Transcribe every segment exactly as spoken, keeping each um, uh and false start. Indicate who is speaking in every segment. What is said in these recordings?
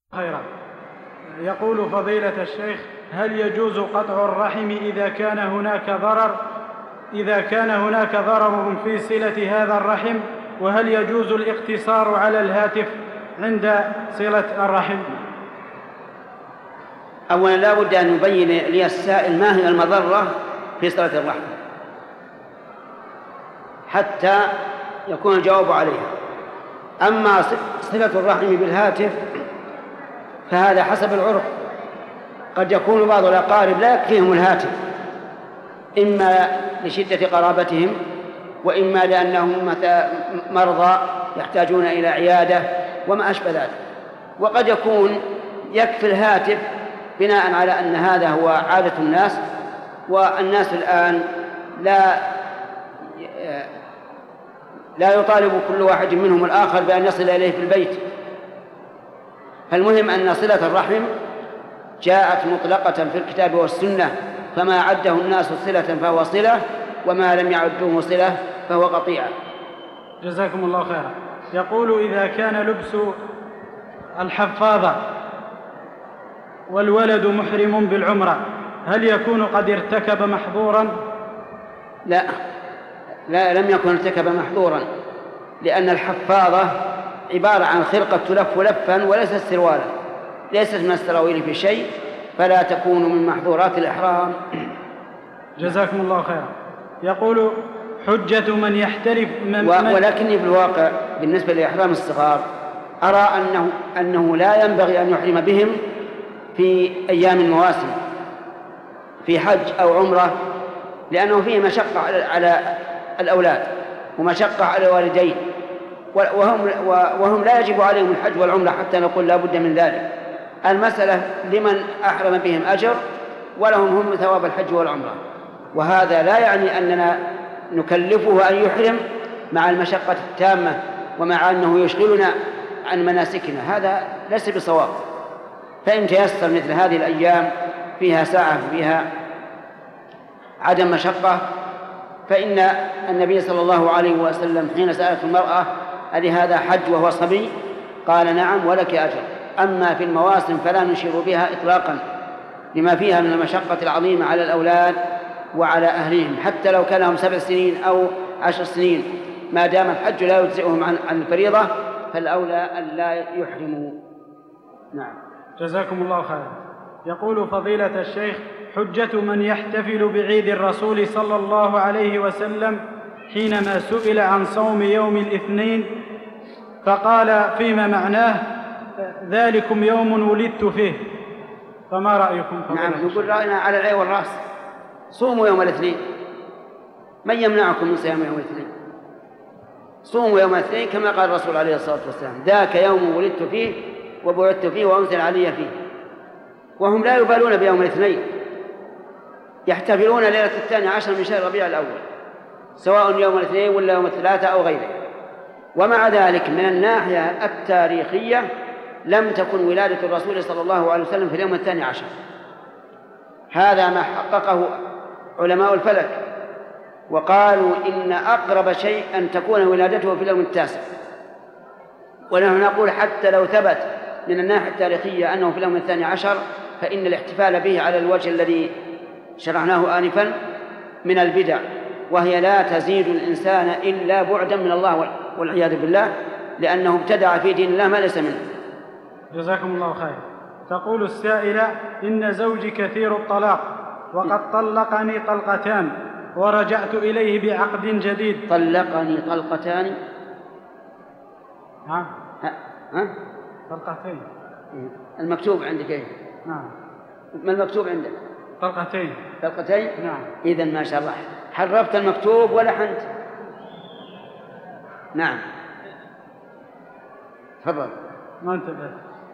Speaker 1: خيرا. يقول فضيلة الشيخ: هل يجوز قطع الرحم إذا كان هناك ضرر إذا كان هناك ضرر في صلة هذا الرحم؟ وهل يجوز الاقتصار على الهاتف عند صلة الرحم؟
Speaker 2: أولا لا بد أن يبين لي السائل ما هي المضرة في صلة الرحم حتى يكون الجواب عليها. أما صلة الرحم بالهاتف فهذا حسب العرف، قد يكون بعض الأقارب لا يكفيهم الهاتف، إما لشدة قرابتهم وإما لأنهم مرضى يحتاجون إلى عيادة وما أشبه ذلك، وقد يكون يكفي الهاتف بناء على أن هذا هو عادة الناس، والناس الآن لا لا يطالب كل واحد منهم الآخر بأن يصل إليه في البيت. فالمهم أن صلة الرحم جاءت مطلقة في الكتاب والسنة، فما عده الناس صلة فهو صلة، وما لم يعدوه صلة فهو قطيعة.
Speaker 1: جزاكم الله خيرا. يقول: إذا كان لبس الحفاظة والولد محرم بالعمرة هل يكون قد ارتكب محظورا؟
Speaker 2: لا لا لم يكن ارتكب محظورا، لأن الحفاظة عبارة عن خرقة تلف لفا وليست سروالا، ليست من السراويل في شيء، فلا تكون من محظورات الإحرام.
Speaker 1: جزاكم الله خيرا. يقول: حجة من يحترف من
Speaker 2: و... ولكني في الواقع بالنسبة لإحرام الصغار أرى أنه, أنه لا ينبغي أن يحرم بهم في أيام المواسم في حج أو عمرة، لأنه فيه مشقة على الأولاد ومشقة على الوالدين، وهم, وهم لا يجب عليهم الحج والعمرة حتى نقول لا بد من ذلك. المسألة لمن أحرم بهم أجر ولهم هم ثواب الحج والعمرة، وهذا لا يعني أننا نكلفه أن يحرم مع المشقة التامة ومع أنه يشغلنا عن مناسكنا، هذا ليس بصواب. فإن تيسر مثل هذه الأيام فيها ساعة فيها عدم مشقة، فإن النبي صلى الله عليه وسلم حين سألت المرأة: ألهذا حج وهو صبي؟ قال: نعم ولك أجر. أما في المواسم فلا نشير بها إطلاقا لما فيها من المشقة العظيمة على الأولاد وعلى أهلهم، حتى لو كان لهم سبع سنين أو عشر سنين، ما دام الحج لا يجزئهم عن الفريضة فالأولى أن لا يحرموا. نعم.
Speaker 1: جزاكم الله خيرا. يقول فضيلة الشيخ: حجة من يحتفل بعيد الرسول صلى الله عليه وسلم حينما سئل عن صوم يوم الاثنين فقال فيما معناه: ذلكم يوم ولدت فيه، فما رأيكم؟
Speaker 2: نعم، نقول رأينا على العين والرأس، صوموا يوم الاثنين، من يمنعكم من صيام يوم الاثنين؟ صوموا يوم الاثنين كما قال الرسول عليه الصلاة والسلام: ذاك يوم ولدت فيه وبعثت فيه وأنزل علي فيه. وهم لا يبالون بيوم الاثنين، يحتفلون ليلة الثاني عشر من شهر ربيع الأول، سواء يوم الاثنين ولا يوم الثلاثاء أو غيره. ومع ذلك من الناحية التاريخية لم تكن ولادة الرسول صلى الله عليه وسلم في اليوم الثاني عشر، هذا ما حققه علماء الفلك، وقالوا إن أقرب شيء أن تكون ولادته في اليوم التاسع. ونحن نقول حتى لو ثبت من الناحية التاريخية أنه في اليوم الثاني عشر فإن الاحتفال به على الوجه الذي شرعناه آنفا من البدع، وهي لا تزيد الإنسان إلا بعدا من الله والعياذ بالله، لأنه ابتدع في دين الله ما ليس منه.
Speaker 1: جزاكم الله خير. تقول السائلة: إن زوجي كثير الطلاق وقد طلقني طلقتان ورجعت إليه بعقد جديد.
Speaker 2: طلقني طلقتان؟
Speaker 1: ها؟
Speaker 2: ها؟ ها؟
Speaker 1: طلقتين.
Speaker 2: المكتوب عندك ايه؟
Speaker 1: نعم.
Speaker 2: ما المكتوب عندك؟
Speaker 1: طلقتين.
Speaker 2: طلقتين؟
Speaker 1: نعم.
Speaker 2: إذن ما شاء الله حرفت المكتوب ولحنت. نعم تفضل.
Speaker 1: ما انتبهت.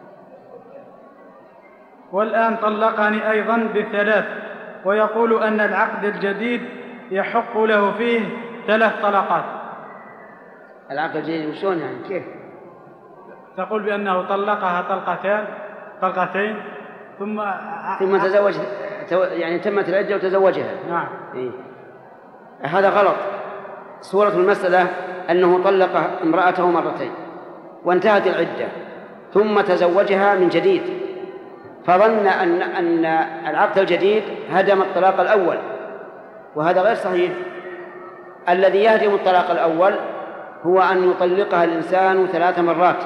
Speaker 1: والآن طلقني أيضا بثلاث، ويقول أن العقد الجديد يحق له فيه ثلاث طلقات.
Speaker 2: العقد الجديد وشون يعني كيف؟
Speaker 1: تقول بأنه طلقها طلقتين طلقتين ثم
Speaker 2: ثم تزوج، يعني تمت العدة وتزوجها.
Speaker 1: نعم.
Speaker 2: إيه؟ هذا غلط. صورة المسألة أنه طلق امرأته مرتين وانتهت العدة، ثم تزوجها من جديد، فظن أن أن العقد الجديد هدم الطلاق الأول، وهذا غير صحيح. الذي يهدم الطلاق الأول هو أن يطلقها الإنسان ثلاث مرات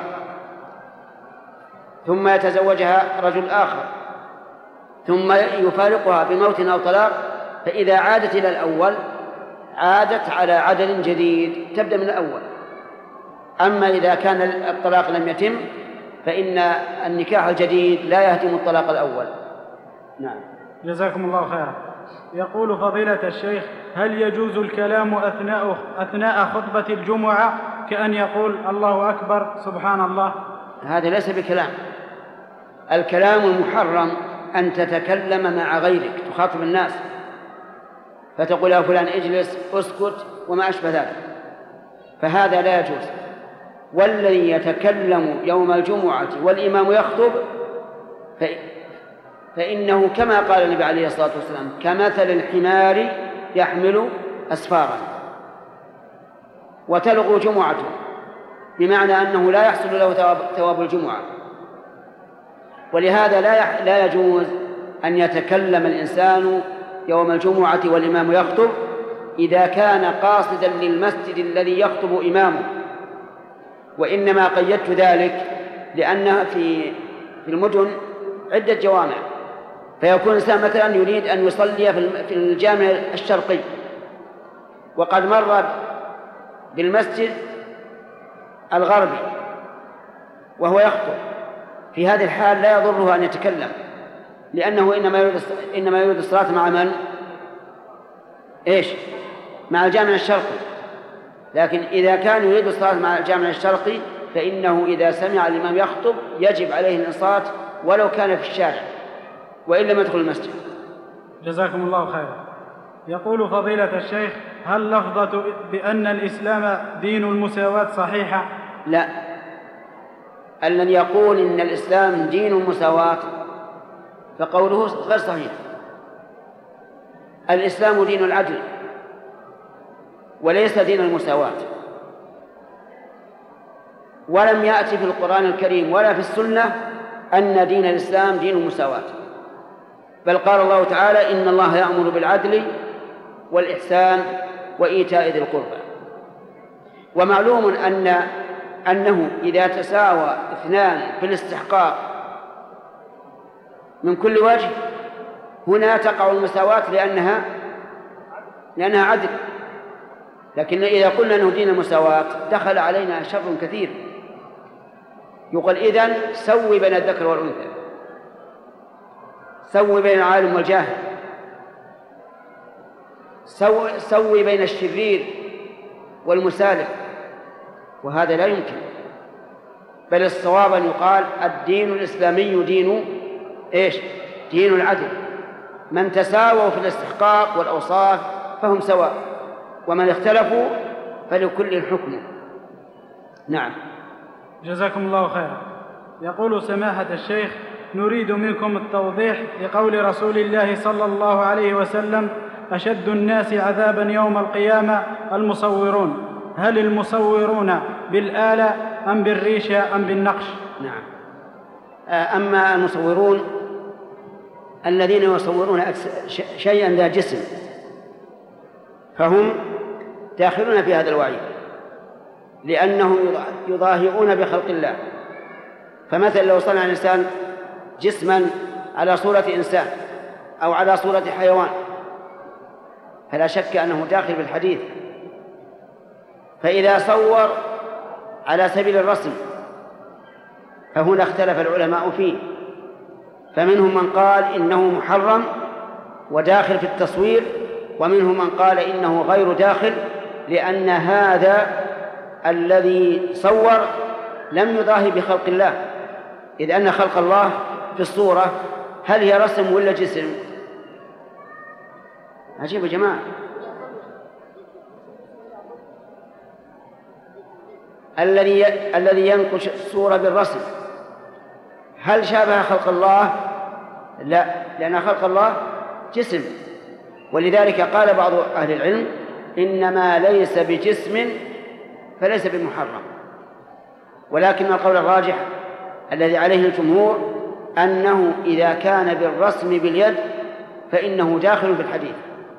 Speaker 2: ثم يتزوجها رجل آخر ثم يفارقها بموت أو طلاق، فإذا عادت إلى الأول عادت على عدل جديد تبدأ من الأول. أما إذا كان الطلاق لم يتم فإن النكاح الجديد لا يهدم الطلاق الأول. نعم.
Speaker 1: جزاكم الله خيرا. يقول فضيلة الشيخ: هل يجوز الكلام أثناء أثناء خطبة الجمعة كأن يقول الله أكبر سبحان الله؟
Speaker 2: هذا ليس بكلام. الكلام المحرم أن تتكلم مع غيرك، تخاطب الناس فتقول يا فلان اجلس اسكت وما أشبه ذلك، فهذا لا يجوز. والذي يتكلم يوم الجمعة والإمام يخطب فإنه كما قال النبي عليه الصلاة والسلام: كمثل الحمار يحمل أسفارا وتلغو جمعته، بمعنى أنه لا يحصل له ثواب الجمعة. ولهذا لا لا يجوز أن يتكلم الإنسان يوم الجمعة والإمام يخطب إذا كان قاصدا للمسجد الذي يخطب إمامه. وإنما قيدت ذلك لأن في في المدن عدة جوامع، فيكون الإنسان مثلا يريد أن يصلي في الجامع الشرقي وقد مر بالمسجد الغربي وهو يخطب، في هذه الحال لا يضره أن يتكلم، لأنه إنما يريد إنما يريد الصلاة مع من؟ إيش؟ مع الجامع الشرقي. لكن إذا كان يريد الصلاة مع الجامع الشرقي فإنه إذا سمع الإمام يخطب يجب عليه الإنصات ولو كان في الشارع وإن لم يدخل المسجد.
Speaker 1: جزاكم الله خيرا. يقول فضيلة الشيخ: هل لفظة بأن الإسلام دين المساواة صحيحة؟
Speaker 2: لا، الذي يقول إن الإسلام دين المساواة فقوله غير صحيح. الإسلام دين العدل وليس دين المساواة، ولم يأتي في القرآن الكريم ولا في السنة أن دين الإسلام دين المساواة، بل قال الله تعالى: إن الله يأمر بالعدل والإحسان وإيتاء ذي القربى. ومعلوم أن أنه إذا تساوى اثنان في الاستحقاق من كل وجه هنا تقع المساواة لأنها لأنها عدل. لكن إذا قلنا أنه دين المساواة دخل علينا شر كثير. يقول إذن سوي بين الذكر والأنثى، سوي بين العالم والجاهل، سوي, سوي بين الشرير والمسالم، وهذا لا يمكن. بل الصواب أن يقال الدين الإسلامي دين إيش؟ دين العدل. من تساووا في الاستحقاق والأوصاف فهم سواء، ومن اختلفوا فلكل الحكم. نعم.
Speaker 1: جزاكم الله خيرا. يقول سماحة الشيخ: نريد منكم التوضيح لقول رسول الله صلى الله عليه وسلم: أشد الناس عذابا يوم القيامة المصورون. هل المصورون بالآلة أم بالريشة أم بالنقش؟
Speaker 2: نعم. أما المصورون الذين يصورون شيئا ذا جسم فهم داخلون في هذا الوعيد، لأنهم يضاهئون بخلق الله. فمثلا لو صنع الإنسان جسما على صورة إنسان أو على صورة حيوان فلا شك أنه داخل بالحديث. فإذا صور على سبيل الرسم فهنا اختلف العلماء فيه، فمنهم من قال إنه محرم وداخل في التصوير، ومنهم من قال إنه غير داخل، لأن هذا الذي صور لم يضاهي بخلق الله، إذ أن خلق الله في الصورة هل هي رسم ولا جسم؟ عجيب يا جماعة. الذي الذي ينقش الصورة بالرسم هل شابه خلق الله؟ لا، لأن خلق الله جسم. ولذلك قال بعض أهل العلم: إنما ليس بجسم فليس بمحرم. ولكن القول الراجح الذي عليه الجمهور أنه إذا كان بالرسم باليد فإنه داخل في الحديث،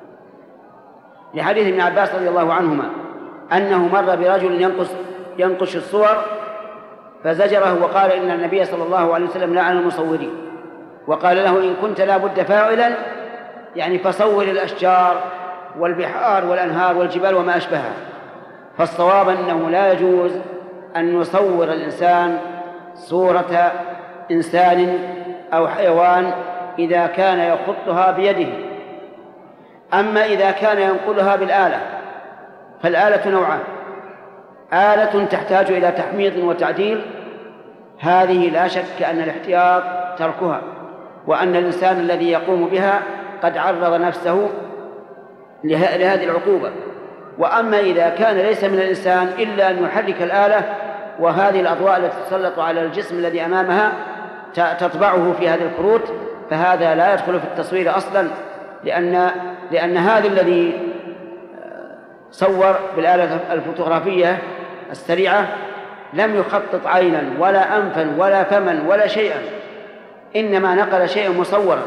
Speaker 2: لحديث ابن عباس رضي الله عنهما أنه مر برجل ينقش, ينقش الصور فزجره وقال إن النبي صلى الله عليه وسلم لعن المصورين، وقال له إن كنت لا بد فاعلا يعني فصور الأشجار والبحار والأنهار والجبال وما أشبهها. فالصواب أنه لا يجوز أن يصور الإنسان صورة إنسان أو حيوان إذا كان يخطها بيده. أما إذا كان ينقلها بالآلة فالآلة نوعان: آلة تحتاج إلى تحميض وتعديل، هذه لا شك أن الاحتياط تركها، وأن الإنسان الذي يقوم بها قد عرض نفسه لهذه العقوبة. وأما إذا كان ليس من الإنسان إلا أن يحرك الآلة، وهذه الأضواء التي تسلط على الجسم الذي أمامها تطبعه في هذه الكروت، فهذا لا يدخل في التصوير أصلا، لأن لأن هذا الذي صور بالآلة الفوتوغرافية السريعة لم يخطط عينا ولا أنفا ولا فما ولا شيئا، إنما نقل شيئا مصورا.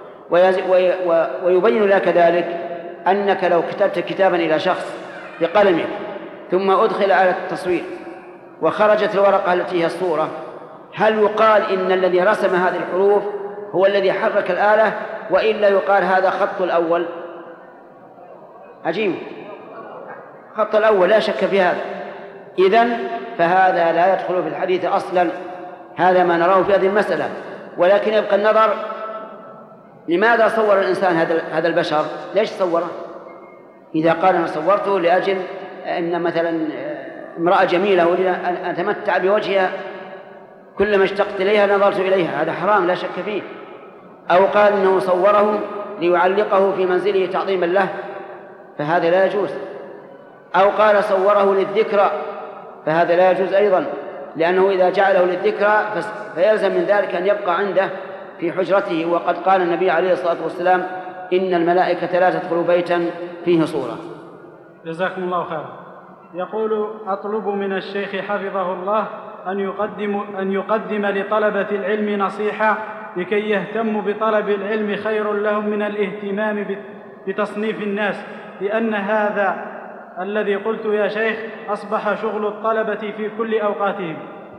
Speaker 2: ويبين لك ذلك أنك لو كتبت كتابا إلى شخص بقلمك ثم أدخل آلة التصوير وخرجت الورقة التي هي الصورة، هل يقال إن الذي رسم هذه الحروف هو الذي حرك الآلة، وإلا يقال هذا خط الأول؟ عجيب، خط الأول لا شك في هذا. إذن فهذا لا يدخل في الحديث أصلا. هذا ما نراه في هذه المسألة. ولكن يبقى النظر: لماذا صور الإنسان هذا البشر؟ ليش صوره؟ إذا قال أنا صورته لأجل أن مثلا امرأة جميلة أريد أن أتمتع بوجهها، كلما اشتقت إليها نظرت إليها، هذا حرام لا شك فيه. أو قال إنه صوره ليعلقه في منزله تعظيما له، فهذا لا يجوز. أو قال صوره للذكرى، فهذا لا يجوز أيضا، لأنه إذا جعله للذكرى فيلزم من ذلك أن يبقى عنده في حجرته. وقد قال النبي عليه الصلاة والسلام: إن الملائكة لا تدخل بيتا فيه صورة.
Speaker 1: جزاكم الله خيرا. يقول: أطلب من الشيخ حفظه الله أن يقدم, أن يقدم لطلبة العلم نصيحة لكي يهتموا بطلب العلم خير لهم من الاهتمام بتصنيف الناس، لأن هذا الذي قلت يا شيخ أصبح شغل الطلبة في كل أوقاتهم.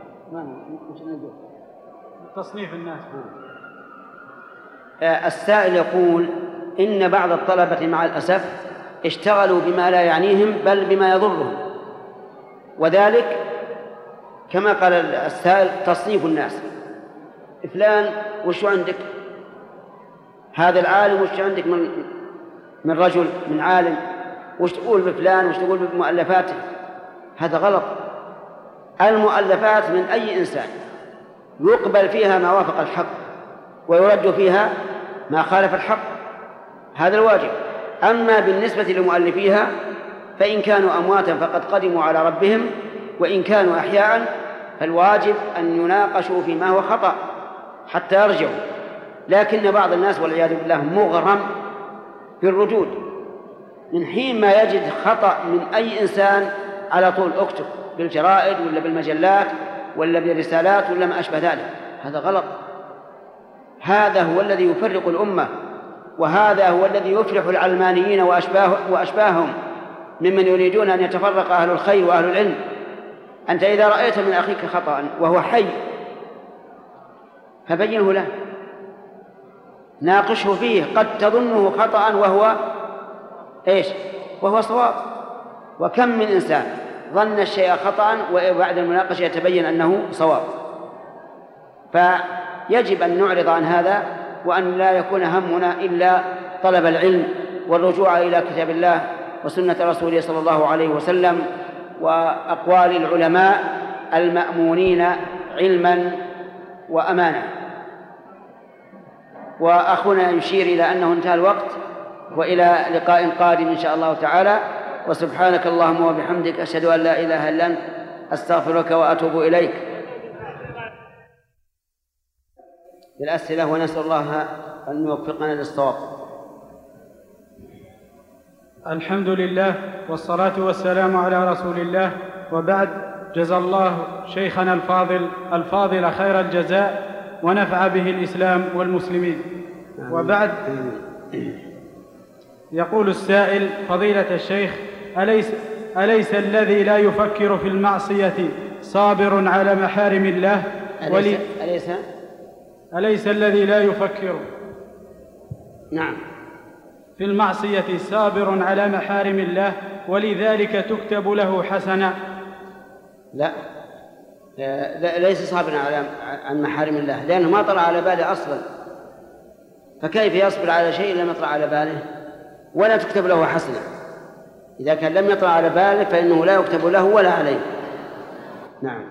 Speaker 1: تصنيف الناس.
Speaker 2: السائل يقول: إن بعض الطلبة مع الأسف اشتغلوا بما لا يعنيهم بل بما يضرهم، وذلك كما قال السائل تصنيف الناس. فلان وش عندك؟ هذا العالم وش عندك من من رجل من عالم؟ وش تقول بفلان وش تقول بمؤلفاته؟ هذا غلط. المؤلفات من أي إنسان يقبل فيها ما وافق الحق ويرد فيها ما خالف الحق، هذا الواجب. أما بالنسبة لمؤلفيها فإن كانوا أمواتا فقد قدموا على ربهم، وإن كانوا أحياء فالواجب أن يناقشوا فيما هو خطأ حتى يرجعوا. لكن بعض الناس والعياذ بالله مغرم بالردود، من حين ما يجد خطأ من أي إنسان على طول اكتب بالجرائد ولا بالمجلات ولا بالرسالات ولا ما أشبه ذلك. هذا غلط. هذا هو الذي يفرق الأمة، وهذا هو الذي يفلح العلمانيين وأشباه وأشباههم ممن يريدون أن يتفرق أهل الخير وأهل العلم. أنت إذا رأيت من أخيك خطأ وهو حي فبينه له، ناقشه فيه، قد تظنه خطأ وهو إيش؟ وهو صواب. وكم من إنسان ظن الشيء خطأ وبعد المناقشة يتبين أنه صواب. فيجب أن نعرض عن هذا، وأن لا يكون همنا إلا طلب العلم والرجوع إلى كتاب الله وسنة رسوله صلى الله عليه وسلم وأقوال العلماء المأمونين علما وأمانة. وأخونا يشير إلى أنه انتهى الوقت، وإلى لقاء قادم إن شاء الله تعالى. وسبحانك اللهم وبحمدك أشهد أن لا إله إلا أنت أستغفرك وأتوب إليك. بالأسئلة، ونسأل الله أن يوفقنا للصواب.
Speaker 1: الحمد لله والصلاة والسلام على رسول الله، وبعد. جزا الله شيخنا الفاضل الفاضل خير الجزاء ونفع به الإسلام والمسلمين. وبعد، يقول السائل: فضيلة الشيخ، أليس, أليس الذي لا يفكر في المعصية صابر على محارم الله؟
Speaker 2: أليس, أليس,
Speaker 1: أليس الذي لا يفكر
Speaker 2: نعم
Speaker 1: في المعصية صابر على محارم الله ولذلك تكتب له حسنة؟
Speaker 2: لا, لا ليس صابرا على عن محارم الله، لأنه ما طلع على باله أصلا، فكيف يصبر على شيء لم يطلع على باله؟ ولا تكتب له حسنة. إذا كان لم يطلع على باله فإنه لا يكتب له ولا عليه. نعم.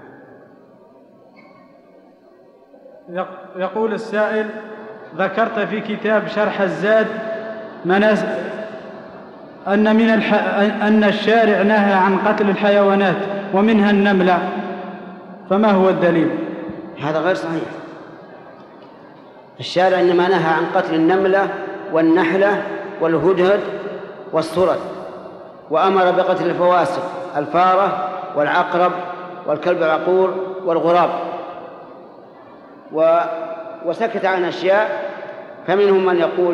Speaker 1: يقول السائل: ذكرت في كتاب شرح الزاد مناس أن, من الح... أن الشارع نهى عن قتل الحيوانات ومنها النملة، فما هو الدليل؟
Speaker 2: هذا غير صحيح. الشارع إنما نهى عن قتل النملة والنحلة والهدهد والصرد، وأمر بقتل الفواسق: الفارة والعقرب والكلب العقور والغراب، و... وسكت عن أشياء. فمنهم من يقول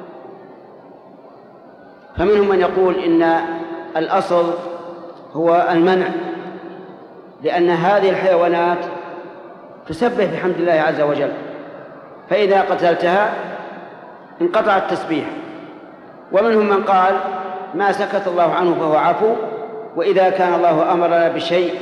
Speaker 2: فمنهم من يقول إن الأصل هو المنع، لأن هذه الحيوانات تسبح بحمد الله عز وجل، فإذا قتلتها انقطع التسبيح. ومنهم من قال: ما سكت الله عنه فهو عفو، وإذا كان الله أمرنا بشيء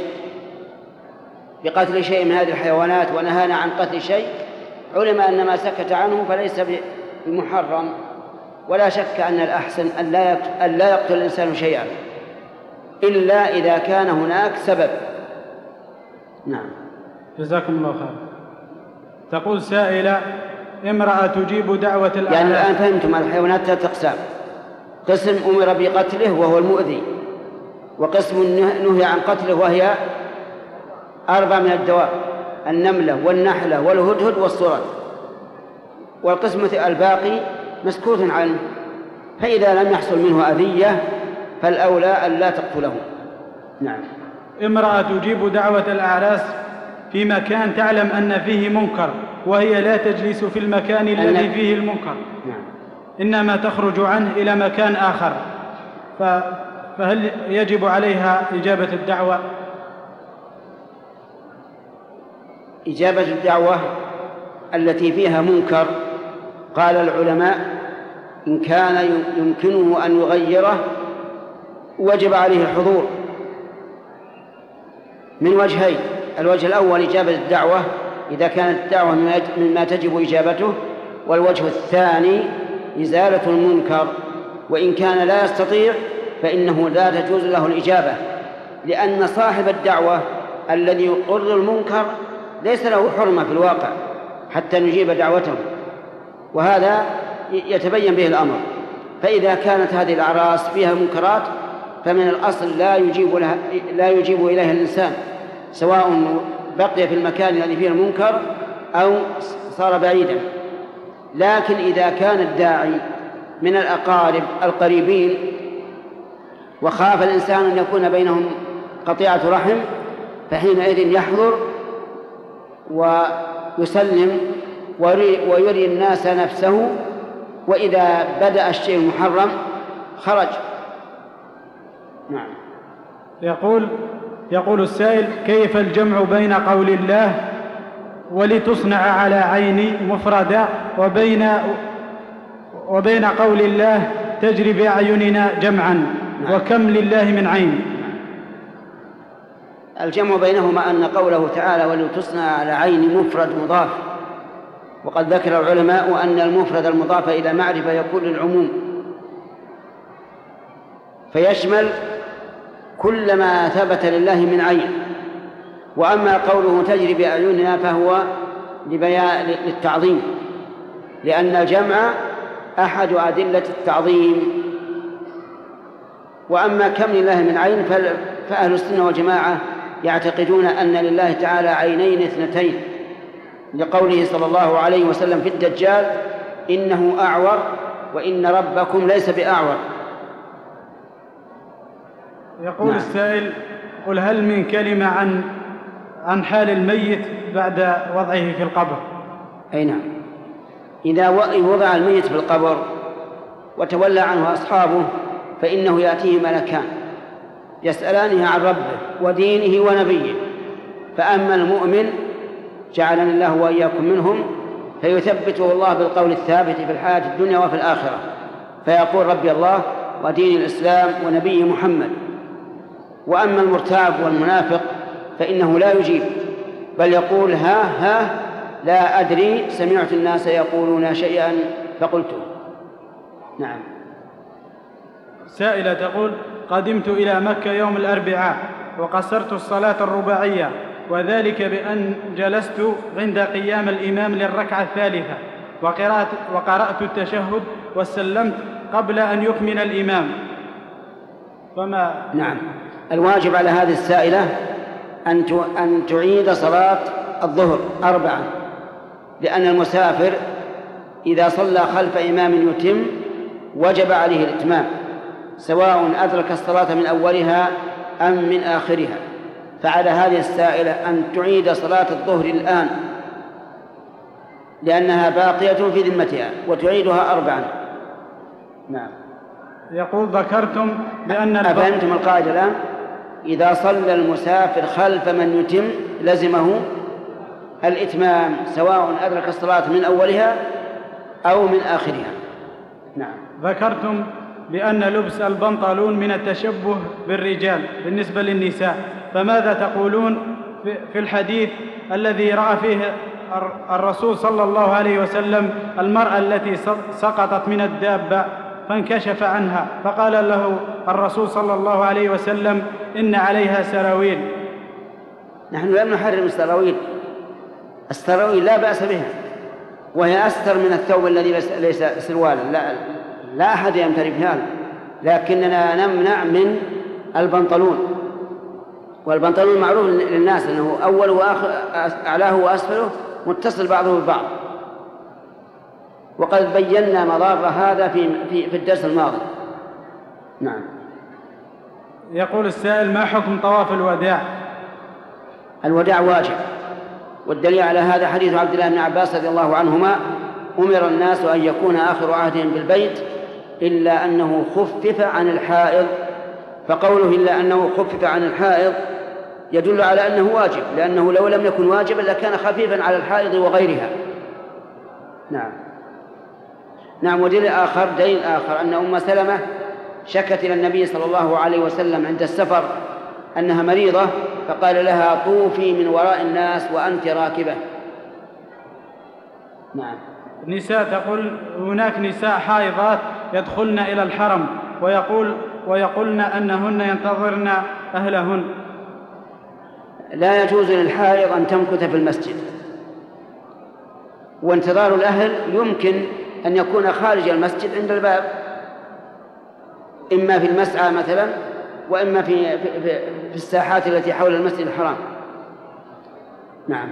Speaker 2: بقتل شيء من هذه الحيوانات ونهانا عن قتل شيء، علم أن ما سكت عنه فليس بمحرم، ولا شك أن الأحسن أن لا يقتل الإنسان شيئا إلا إذا كان هناك سبب. نعم.
Speaker 1: جزاكم الله خير. تقول سائلة: امرأة تجيب دعوة الأعلى.
Speaker 2: يعني الآن فهمتم الحيوانات ثلاثة أقسام: قسم أمر بقتله وهو المؤذي، وقسم نهي عن قتله وهي أربع من الدواب: النملة والنحلة والهدهد والصرد، والقسم الباقي مسكوت عنه، فإذا لم يحصل منه أذية فالأولى أن لا تقتله. نعم.
Speaker 1: امرأة تجيب دعوة الأعراس في مكان تعلم أن فيه منكر، وهي لا تجلس في المكان الذي فيه المنكر،
Speaker 2: نعم،
Speaker 1: إنما تخرج عنه إلى مكان آخر، فهل يجب عليها إجابة الدعوة؟
Speaker 2: إجابة الدعوة التي فيها منكر، قال العلماء: إن كان يمكنه أن يغيره وجب عليه الحضور من وجهين: الوجه الأول إجابة الدعوة إذا كانت الدعوة مما تجب إجابته، والوجه الثاني إزالة المنكر، وإن كان لا يستطيع فإنه لا تجوز له الإجابة، لأن صاحب الدعوة الذي يقر المنكر ليس له حرمة في الواقع حتى نجيب دعوته، وهذا يتبين به الأمر. فإذا كانت هذه الأعراس فيها منكرات فمن الأصل لا يجيب لها لا يجيب إليها الإنسان، سواء بقي في المكان الذي فيه المنكر أو صار بعيدا. لكن إذا كان الداعي من الأقارب القريبين وخاف الإنسان أن يكون بينهم قطيعة رحم، فحينئذ يحضر ويسلم ويري الناس نفسه، وإذا بدأ الشيء المحرم خرج. نعم.
Speaker 1: يقول يقول السائل: كيف الجمع بين قول الله ولتصنع على عيني مفردة وبين وبين قول الله تجري بأعيننا جمعا؟ نعم. وكم لله من عين؟
Speaker 2: الجمع بينهما أن قوله تعالى ولتصنع على عيني مفرد مضاف، وقد ذكر العلماء أن المفرد المضاف إلى معرفة يكون للعموم فيشمل كل ما ثبت لله من عين. وأما قوله تجري بأعيننا فهو لبيان للتعظيم، لأن الجمع أحد أدلة التعظيم. وأما كم لله من عين فأهل السنة والجماعة يعتقدون أن لله تعالى عينين اثنتين، لقوله صلى الله عليه وسلم في الدجال: إنه أعور وإن ربكم ليس بأعور.
Speaker 1: يقول نعم. السائل: قل هل من كلمة عن عن حال الميت بعد وضعه في القبر؟
Speaker 2: أي نعم. إذا وضع الميت في القبر وتولى عنه أصحابه فإنه يأتيه ملكان يسألانه عن ربه ودينه ونبيه، فأما المؤمن جعلني الله وإياكم منهم فيثبته الله بالقول الثابت في الحياة الدنيا وفي الآخرة، فيقول ربي الله ودين الإسلام ونبي محمد. وأما المرتاب والمنافق فإنه لا يجيب، بل يقول ها ها لا أدري سمعت الناس يقولون شيئا فقلته. نعم.
Speaker 1: سائلة تقول: قدمت إلى مكة يوم الأربعاء وقصرت الصلاة الرباعية، وذلك بأن جلست عند قيام الإمام للركعة الثالثة وقرأت, وقرأت التشهد وسلمت قبل أن يكمل الإمام، فما...
Speaker 2: نعم. الواجب على هذه السائلة أن تعيد صلاة الظهر أربعا، لأن المسافر إذا صلى خلف إمام يتم وجب عليه الإتمام سواء أدرك الصلاة من أولها أم من آخرها. فعلى هذه السائلة أن تعيد صلاة الظهر الآن لأنها باقية في ذمتها وتعيدها أربعا. نعم.
Speaker 1: يقول: ذكرتم بأن
Speaker 2: أفهمتم القاعدة الآن؟ إذا صلى المسافر خلف من يتم لزمه الإتمام سواء أدرك الصلاة من أولها أو من آخرها. نعم.
Speaker 1: ذكرتم بأن لبس البنطلون من التشبه بالرجال بالنسبة للنساء، فماذا تقولون في الحديث الذي رأى فيه الرسول صلى الله عليه وسلم المرأة التي سقطت من الدابة فانكشف عنها، فقال له الرسول صلى الله عليه وسلم: إن عليها سراويل؟
Speaker 2: نحن لم نحرم السراويل، السراويل لا بأس بها، وهي أستر من الثوب الذي ليس سروالا، لا, لا أحد يمتري بها، لكننا نمنع من البنطلون. والبنطلون معروف للناس أنه أول وآخر أعلاه وأسفله متصل بعضه ببعض، وقد بينا مضار هذا في في الدرس الماضي. نعم.
Speaker 1: يقول السائل: ما حكم طواف الوداع؟
Speaker 2: الوداع واجب، والدليل على هذا حديث عبد الله بن عباس رضي الله عنهما: أمر الناس أن يكون آخر عهدهم بالبيت إلا أنه خفف عن الحائض، فقوله إلا أنه خفف عن الحائض يدل على أنه واجب، لأنه لو لم يكن واجبا لكان خفيفا على الحائض وغيرها. نعم. نعم. ودليل آخر دليل آخر أن أم سلمة شكت إلى النبي صلى الله عليه وسلم عند السفر أنها مريضة، فقال لها: طوفي من وراء الناس وأنت راكبة. نعم.
Speaker 1: نساء تقول: هناك نساء حائضات يدخلن إلى الحرم ويقول ويقولن أنهن ينتظرن أهلهن.
Speaker 2: لا يجوز للحائض أن تمكث في المسجد، وانتظار الأهل يمكن أن يكون خارج المسجد عند الباب، إما في المسعى مثلا، وإما في, في, في الساحات التي حول المسجد الحرام. نعم.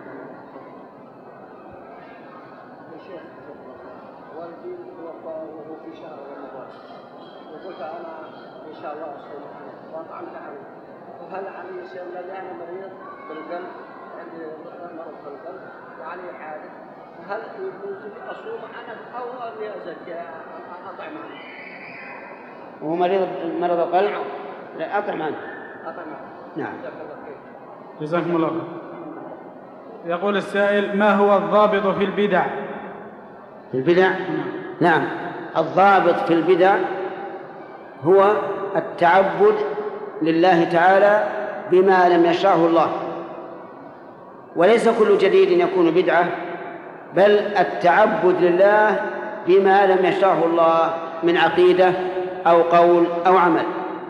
Speaker 3: والدي توفى وهو في شهر رمضان، وقلت أنا إن شاء الله أصوم وأطعمت عنه، وهل علي شيء؟ الذي أنا مريض بالقلب، عندي مرض في القلب وعلي حادث، هل يجوز لي أصوم عنه أو أني أزكي أطعم عنه؟
Speaker 2: وهو مريض مرض القلب؟ لا، أطعم عنه.
Speaker 3: أطعم عنه.
Speaker 2: نعم.
Speaker 1: جزاكم الله خير. يقول السائل: ما هو الضابط في البدع؟
Speaker 2: في البدع؟ نعم. الضابط في البدع هو التعبد لله تعالى بما لم يشرعه الله، وليس كل جديد يكون بدعة، بل التعبد لله بما لم يشرعه الله من عقيدة أو قول أو عمل.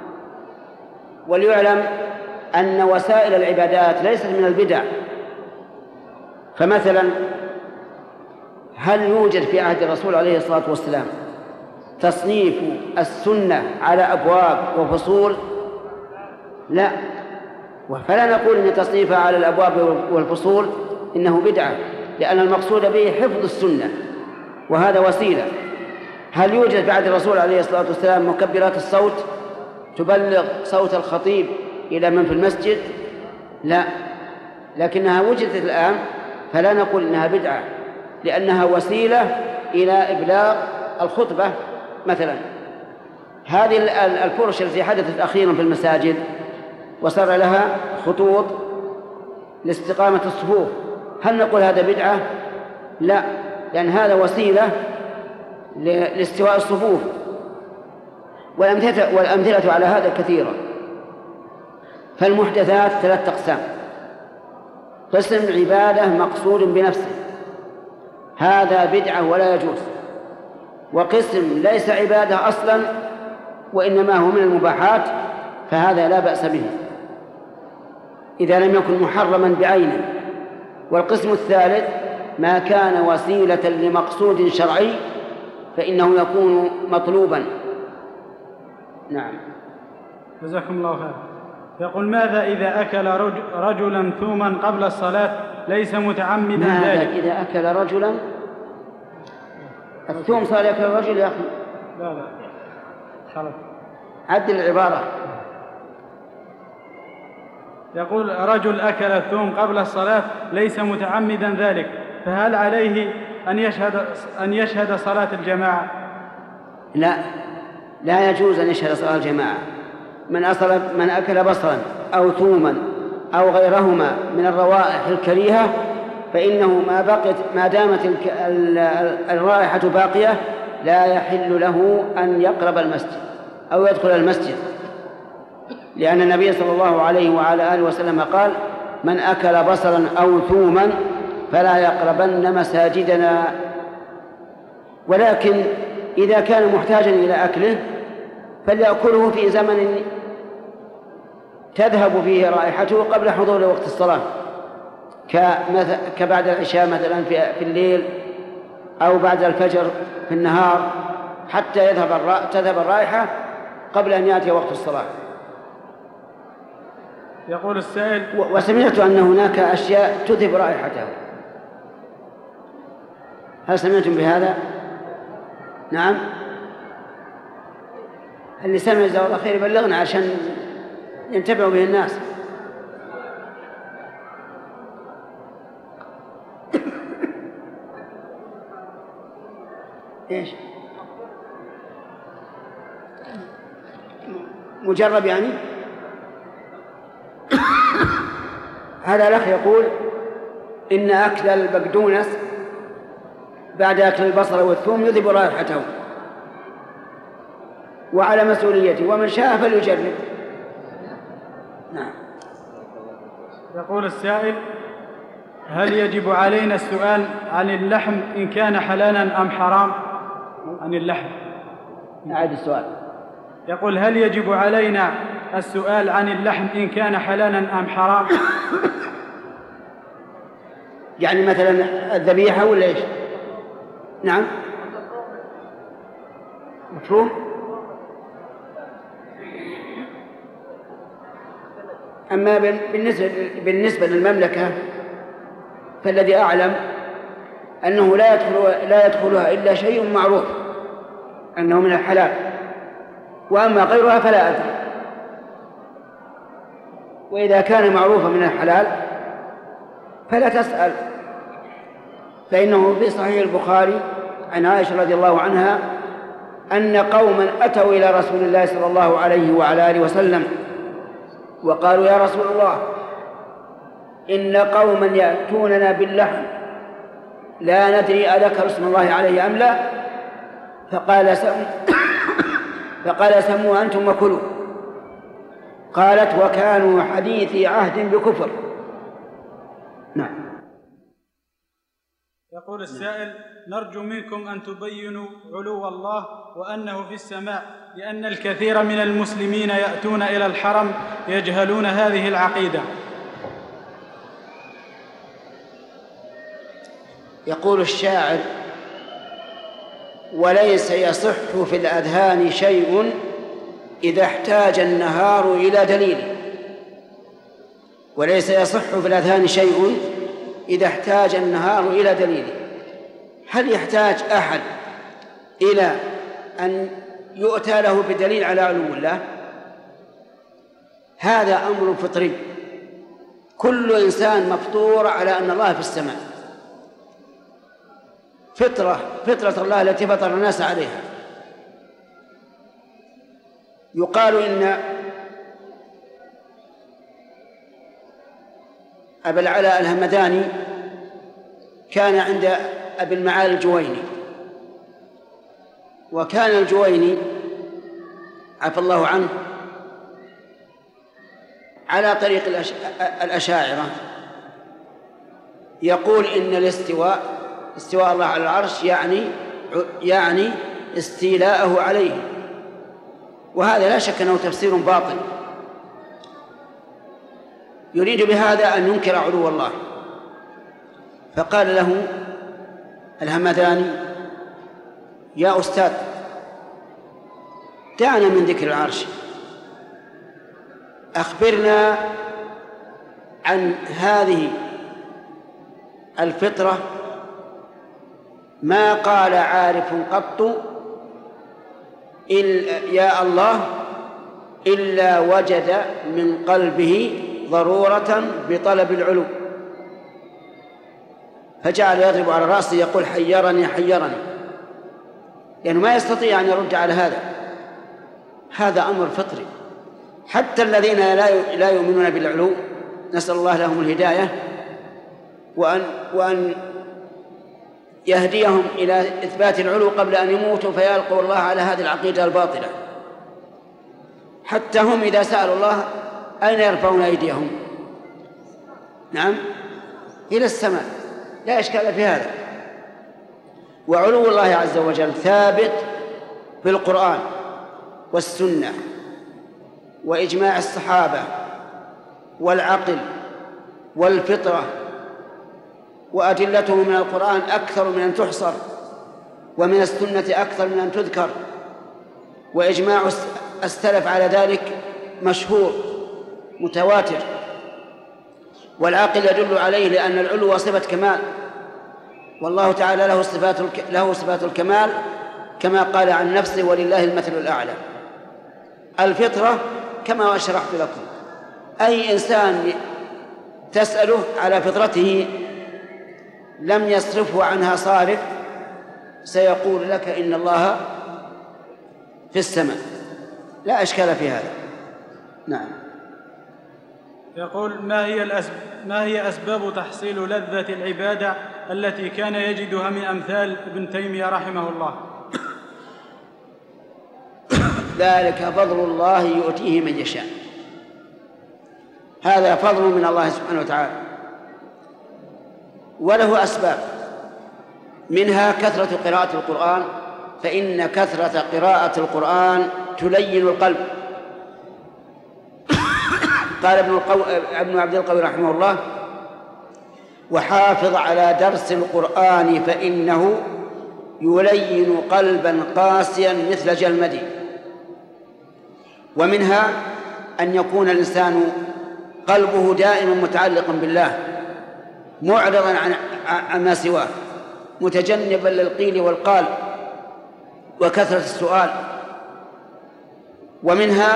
Speaker 2: وليعلم أن وسائل العبادات ليست من البدع. فمثلا هل يوجد في عهد الرسول عليه الصلاة والسلام تصنيف السنة على أبواب وفصول؟ لا. فلا نقول إن تصنيفها على الأبواب والفصول إنه بدعة، لأن المقصود به حفظ السنة، وهذا وسيلة. هل يوجد في عهد الرسول عليه الصلاة والسلام مكبرات الصوت تبلغ صوت الخطيب إلى من في المسجد؟ لا، لكنها وجدت الآن فلا نقول إنها بدعة، لأنها وسيلة إلى إبلاغ الخطبة. مثلا هذه الفرش التي حدثت أخيرا في المساجد وصار لها خطوط لاستقامة الصفوف، هل نقول هذا بدعة؟ لا، لأن هذا وسيلة لاستواء الصفوف. والأمثلة, والأمثلة على هذا كثيرة. فالمحدثات ثلاث أقسام: قسم عبادة مقصود بنفسه، هذا بدعة ولا يجوز، وقسم ليس عبادة أصلا وإنما هو من المباحات، فهذا لا بأس به إذا لم يكن محرما بعينه. والقسم الثالث ما كان وسيلة لمقصود شرعي فإنه يكون مطلوبا. نعم.
Speaker 1: جزاكم الله خير. يقول: ماذا إذا أكل رجلا ثوما قبل الصلاة ليس متعمدا
Speaker 2: ماذا
Speaker 1: ذلك؟
Speaker 2: إذا أكل رجلا الثوم صار يأكل الرجل يا أخي؟
Speaker 1: لا لا خلاص،
Speaker 2: عدل العبارة.
Speaker 1: يقول: رجل أكل الثوم قبل الصلاة ليس متعمدا ذلك، فهل عليه أن يشهد أن يشهد صلاة الجماعة؟
Speaker 2: لا، لا يجوز أن يشهد صلاة الجماعة. من أصل من أكل بصرا أو ثوما أو غيرهما من الروائح الكريهة فإنه ما بقت ما دامت الرائحة باقية لا يحل له أن يقرب المسجد أو يدخل المسجد، لأن النبي صلى الله عليه وعلى آله وسلم قال: من أكل بصرا أو ثوما فلا يقربن مساجدنا. ولكن إذا كان محتاجا إلى أكله فليأكله في زمن تذهب فيه رائحته قبل حضور وقت الصلاة، كبعد العشاء مثلا في الليل أو بعد الفجر في النهار، حتى يذهب تذهب الرائحة قبل أن يأتي وقت الصلاة.
Speaker 1: يقول السائل:
Speaker 2: وسمعت أن هناك أشياء تذهب رائحته، هل سمعتم بهذا؟ نعم. اللي سمع جزاه الله خير يبلغنا عشان ينتبهوا به الناس. ايش؟ مجرب يعني؟ هذا الأخ يقول إن أكل البقدونس بعد أكل البصل والثوم يذهب رائحته وعلى مسؤوليته، ومن شاء فليجرب. نعم.
Speaker 1: يقول السائل: هل يجب علينا السؤال عن اللحم إن كان حلالا أم حرام؟ عن اللحم.
Speaker 2: أعد السؤال.
Speaker 1: يقول: هل يجب علينا السؤال عن اللحم إن كان حلالا أم حرام؟
Speaker 2: يعني مثلا الذبيحة ولا إيش؟ نعم. مفهوم؟ أما بالنسبة بالنسبة للمملكة فالذي أعلم أنه لا يدخل لا يدخلها إلا شيء معروف أنه من الحلال، وأما غيرها فلا أدري. وإذا كان معروفا من الحلال فلا تسأل، فإنه في صحيح البخاري عن عائشة رضي الله عنها أن قوما أتوا إلى رسول الله صلى الله عليه وعلى آله وسلم وقالوا: يا رسول الله، إن قوما يأتوننا باللحم لا ندري أذكر اسم الله عليه أم لا، فقال سم فقال سموا أنتم وكلوا. قالت: وكانوا حديثي عهد بكفر. نعم.
Speaker 1: يقول السائل: نرجو منكم أن تبينوا علو الله وأنه في السماء، لأن الكثير من المسلمين يأتون إلى الحرم يجهلون هذه العقيدة.
Speaker 2: يقول الشاعر: وليس يصح في الأذهان شيء إذا احتاج النهار إلى دليل. وليس يصح في الأذهان شيء إذا احتاج النهار إلى دليل. هل يحتاج أحد إلى أن يؤتى له بدليل على علو الله؟ هذا أمر فطري، كل إنسان مفطور على أن الله في السماء، فطرة فطرة الله التي فطر الناس عليها. يقال إن أبا العلاء الهمداني كان عند أبي المعالي الجويني، وكان الجويني عفى الله عنه على طريق الأشاعرة يقول إن الاستواء استواء الله على العرش يعني يعني استيلاءه عليه، وهذا لا شك أنه تفسير باطل يريد بهذا أن ينكر علو الله. فقال له الهمداني: يا أستاذ، دعنا من ذكر العرش، أخبرنا عن هذه الفطرة ما قال عارف قط إلا يا الله إلا وجد من قلبه ضرورة بطلب العلو، فجعل يضرب على رأسه يقول: حيرني حيرني، يعني ما يستطيع أن يرد على هذا. هذا أمر فطري. حتى الذين لا يؤمنون بالعلو نسأل الله لهم الهداية وأن, وأن يهديهم إلى إثبات العلو قبل أن يموتوا فيلقوا الله على هذه العقيدة الباطلة. حتى هم إذا سألوا الله أين يرفعون أيديهم؟ نعم، إلى السماء، لا إشكال في هذا. وعلو الله عز وجل ثابت بالقرآن والسنة وإجماع الصحابة والعقل والفطرة، وأدلته من القرآن أكثر من أن تحصر، ومن السنة أكثر من أن تذكر، وإجماع السلف على ذلك مشهور متواتر. والعقل يدل عليه لأن العلو صفة كمال، والله تعالى له صفات له صفات الكمال كما قال عن نفسه: ولله المثل الأعلى. الفطرة كما أشرحت لكم، أي إنسان تسأله على فطرته لم يصرفه عنها صارف سيقول لك إن الله في السماء، لا إشكال في هذا. نعم.
Speaker 1: يقول: ما هي الأسب... ما هي أسباب تحصيل لذة العبادة التي كان يجدها من أمثال ابن تيمية رحمه الله؟
Speaker 2: ذلك فضل الله يؤتيه من يشاء، هذا فضل من الله سبحانه وتعالى، وله أسباب، منها كثرة قراءة القرآن، فإن كثرة قراءة القرآن تلين القلب. قال ابن, القو... ابن عبد القوي رحمه الله: وحافظ على درس القرآن فإنه يلين قلبا قاسيا مثل جلمدي. ومنها أن يكون الإنسان قلبه دائما متعلقا بالله، معرضا عن عما سواه، متجنبا للقيل والقال وكثرة السؤال. ومنها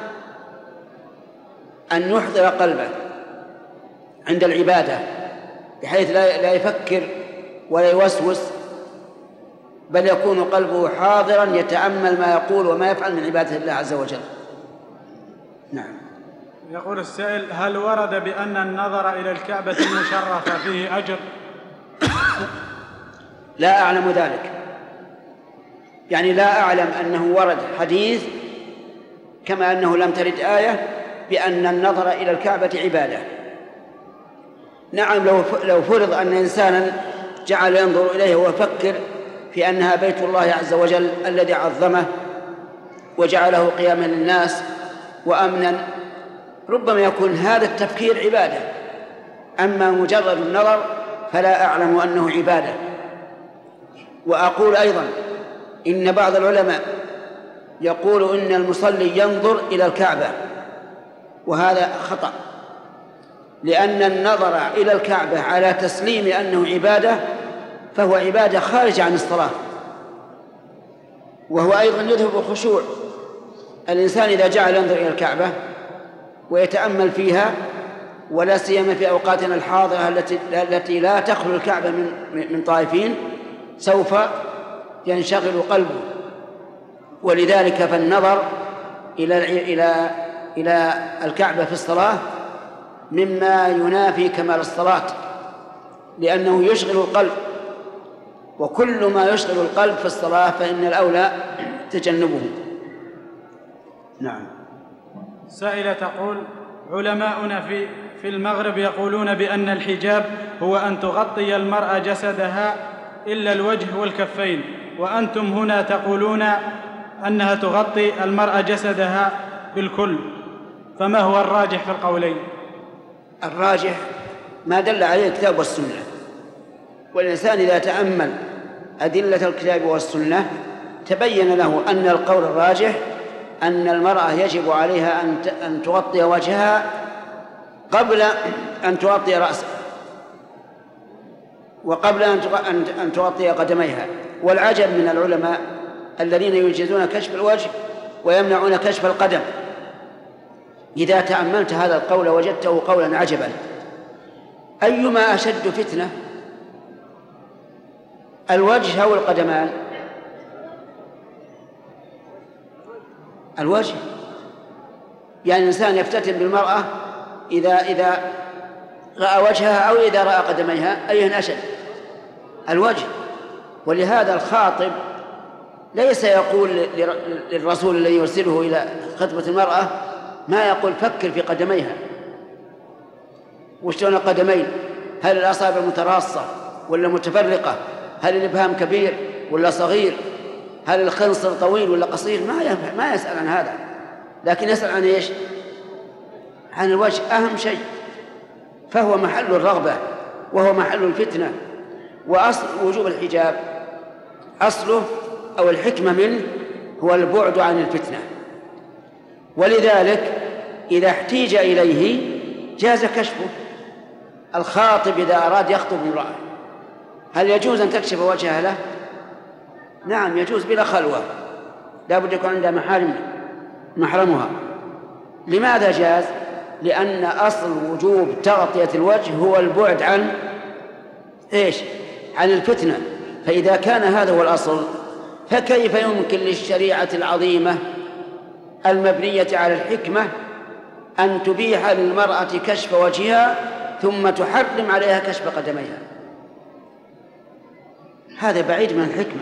Speaker 2: أن يحضر قلبه عند العبادة بحيث لا يفكر ولا يوسوس، بل يكون قلبه حاضرا يتأمل ما يقول وما يفعل من عبادة الله عز وجل. نعم.
Speaker 1: يقول السائل: هل ورد بأن النظر إلى الكعبة المشرفة فيه أجر؟
Speaker 2: لا أعلم ذلك، يعني لا أعلم أنه ورد حديث كما أنه لم ترد آية بأن النظر إلى الكعبة عبادة. نعم، لو لو فرض أن إنسانا جعل ينظر إليه ويفكر في أنها بيت الله عز وجل الذي عظمه وجعله قياما للناس وأمنا، ربما يكون هذا التفكير عبادة. أما مجرد النظر فلا أعلم أنه عبادة. وأقول أيضا إن بعض العلماء يقول إن المصلي ينظر إلى الكعبة، وهذا خطأ، لأن النظر إلى الكعبة على تسليم أنه عبادة فهو عبادة خارجة عن الصلاة، وهو أيضا يذهب الخشوع. الإنسان إذا جعل ينظر إلى الكعبة ويتأمل فيها، ولا سيما في أوقاتنا الحاضرة التي التي لا تخلو الكعبة من من طائفين، سوف ينشغل قلبه. ولذلك فالنظر إلى إلى إلى الكعبة في الصلاة مما ينافي كمال الصلاة، لأنه يشغل القلب، وكل ما يشغل القلب في الصلاة فإن الأولى تجنبه. نعم.
Speaker 1: سائلة تقول: علماؤنا في في المغرب يقولون بأن الحجاب هو أن تغطي المرأة جسدها إلا الوجه والكفين، وأنتم هنا تقولون أنها تغطي المرأة جسدها بالكل، فما هو الراجح في القولين؟
Speaker 2: الراجح ما دل عليه الكتاب والسنة، والإنسان إذا تأمل أدلة الكتاب والسنة تبين له أن القول الراجح أن المرأة يجب عليها أن تغطي وجهها قبل أن تغطي رأسها، وقبل أن تغطي قدميها. والعجب من العلماء الذين يجيزون كشف الوجه ويمنعون كشف القدم. إذا تأملت هذا القول وجدته قولا عجبا. أيما أشد فتنة، الوجه أو القدمان؟ الوجه. يعني الإنسان يفتتن بالمرأة إذا إذا رأى وجهها أو إذا رأى قدميها، أيهن أشد؟ الوجه. ولهذا الخاطب ليس يقول للرسول الذي يرسله إلى خطبة المرأة ما يقول فكر في قدميها، وشلون القدمين؟ هل الأصابع متراصة ولا متفرقة؟ هل الإبهام كبير ولا صغير؟ هل الخنصر طويل ولا قصير؟ ما ما يسأل عن هذا، لكن يسأل عن إيش؟ عن الوجه، أهم شيء، فهو محل الرغبة وهو محل الفتنة. وأصل وجوب الحجاب أصله أو الحكمة منه هو البعد عن الفتنة، ولذلك إذا احتيج إليه جاز كشفه. الخاطب إذا أراد يخطب امرأة هل يجوز أن تكشف وجهها له؟ نعم يجوز بلا خلوة، لا بد يكون عندها محارم محرمها. لماذا جاز؟ لأن أصل وجوب تغطية الوجه هو البعد عن إيش؟ عن الفتنة. فإذا كان هذا هو الأصل فكيف يمكن للشريعة العظيمة المبنية على الحكمة أن تبيح للمرأة كشف وجهها ثم تحرم عليها كشف قدميها؟ هذا بعيد من الحكمة.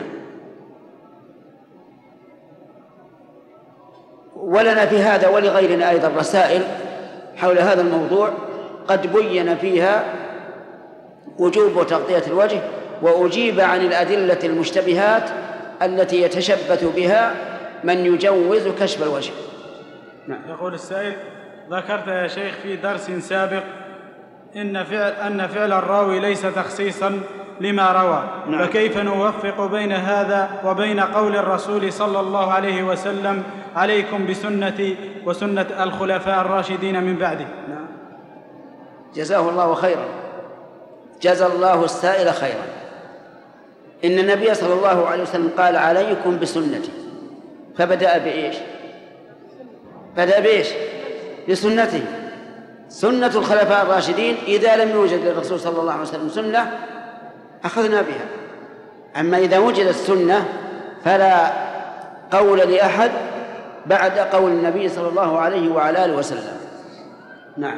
Speaker 2: ولنا في هذا ولغيرنا أيضا رسائل حول هذا الموضوع قد بين فيها وجوب تغطية الوجه، وأجيب عن الأدلة المشتبهات التي يتشبث بها من يجوز كشف الوجه.
Speaker 1: نعم. يقول السائل: ذكرت يا شيخ في درس سابق إن فعل, أن فعل الراوي ليس تخصيصا لما روى. نعم. فكيف نوفق بين هذا وبين قول الرسول صلى الله عليه وسلم: عليكم بسنتي وسنة الخلفاء الراشدين من بعدي؟
Speaker 2: نعم. جزاه الله خيرا، جزى الله السائل خيرا. إن النبي صلى الله عليه وسلم قال: عليكم بسنتي، فبدأ بإيش؟ بدأ بإيش؟ بسنته. سنة الخلفاء الراشدين إذا لم يوجد للرسول صلى الله عليه وسلم سنة أخذنا بها، أما إذا وجدت سنة فلا قول لأحد بعد قول النبي صلى الله عليه وعلى آله وسلم. نعم.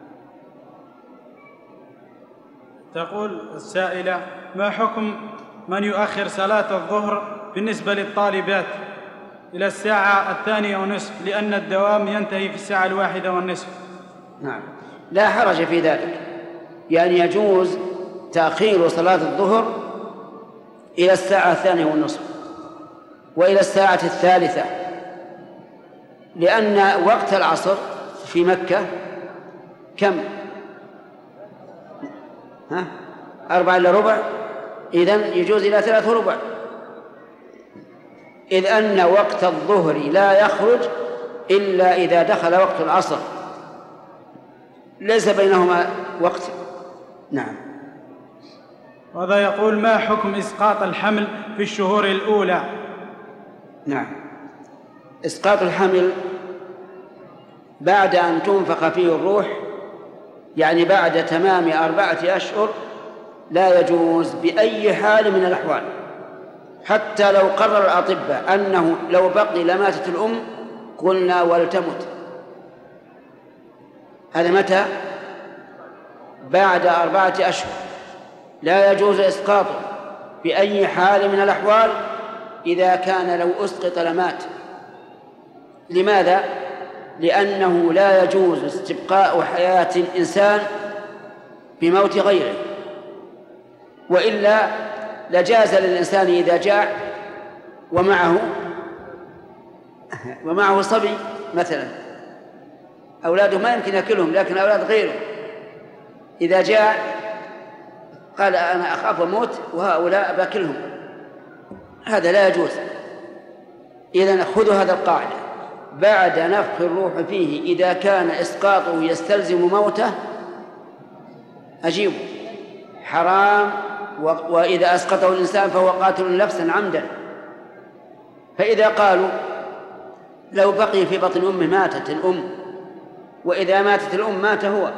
Speaker 1: تقول السائلة: ما حكم من يؤخر صلاة الظهر بالنسبة للطالبات إلى الساعة الثانية ونصف لأن الدوام ينتهي في الساعة الواحدة والنصف؟
Speaker 2: نعم، لا حرج في ذلك، يعني يجوز تأخير صلاة الظهر إلى الساعة الثانية والنصف وإلى الساعة الثالثة، لأن وقت العصر في مكة كم؟ ها؟ أربعة إلا ربع، إذن يجوز إلى ثلاث ربع، إذ أن وقت الظهر لا يخرج إلا إذا دخل وقت العصر، ليس بينهما وقت. نعم.
Speaker 1: وهذا يقول: ما حكم إسقاط الحمل في الشهور الأولى؟
Speaker 2: نعم، إسقاط الحمل بعد أن تنفخ فيه الروح، يعني بعد تمام أربعة أشهر، لا يجوز بأي حال من الأحوال، حتى لو قرر الأطباء أنه لو بقي لماتت الأم قلنا ولتمت. هذا متى؟ بعد أربعة أشهر، لا يجوز إسقاطه بأي حال من الأحوال. إذا كان لو أسقط لمات. لماذا؟ لأنه لا يجوز استبقاء حياة الإنسان بموت غيره، وإلا لجاز للإنسان إذا جاع ومعه ومعه صبي مثلا، أولاده ما يمكن يأكلهم لكن أولاد غيره، إذا جاع قال أنا أخاف الموت وهؤلاء باكلهم، هذا لا يجوز. إذن خذوا هذا القاعدة: بعد نفخ الروح فيه إذا كان إسقاطه يستلزم موته أجيبه، حرام. وإذا أسقطه الإنسان فهو قاتل نفسا عمدا. فإذا قالوا لو بقي في بطن أمه ماتت الأم، وإذا ماتت الأم مات هو،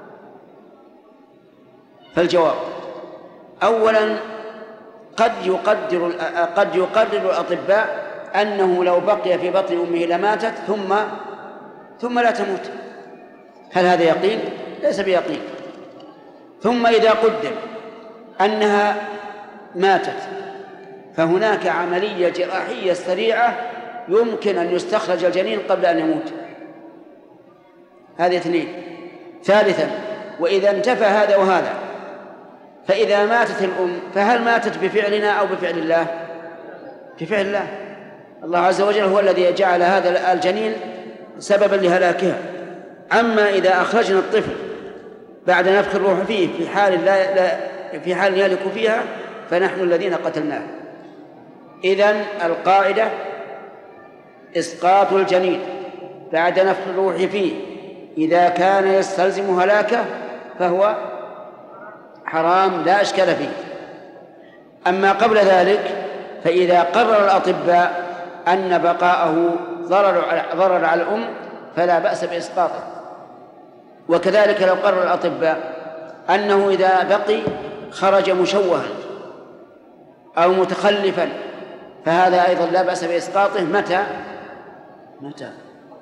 Speaker 2: فالجواب: أولا قد يقدر قد يقرر الأطباء أنه لو بقي في بطن أمه لماتت ثم ثم لا تموت. هل هذا يقين؟ ليس بيقين. ثم إذا قدر أنها ماتت فهناك عملية جراحية سريعة يمكن أن يستخرج الجنين قبل أن يموت. هذه اثنين. ثالثا، وإذا انتفى هذا وهذا، فإذا ماتت الأم فهل ماتت بفعلنا أو بفعل الله؟ بفعل الله. الله عز وجل هو الذي جعل هذا الجنين سببا لهلاكها. أما إذا أخرجنا الطفل بعد نفخ الروح فيه في حال لا, لا في حال يهلك فيها فنحن الذين قتلناه. إذن القاعدة: إسقاط الجنين بعد نفخ الروح فيه إذا كان يستلزم هلاكه فهو حرام لا إشكال فيه. أما قبل ذلك فإذا قرر الأطباء أن بقاءه ضرر على الأم فلا بأس بإسقاطه. وكذلك لو قرر الأطباء أنه إذا بقي خرج مشوها أو متخلفا فهذا أيضا لا بأس بإسقاطه. متى؟ متى؟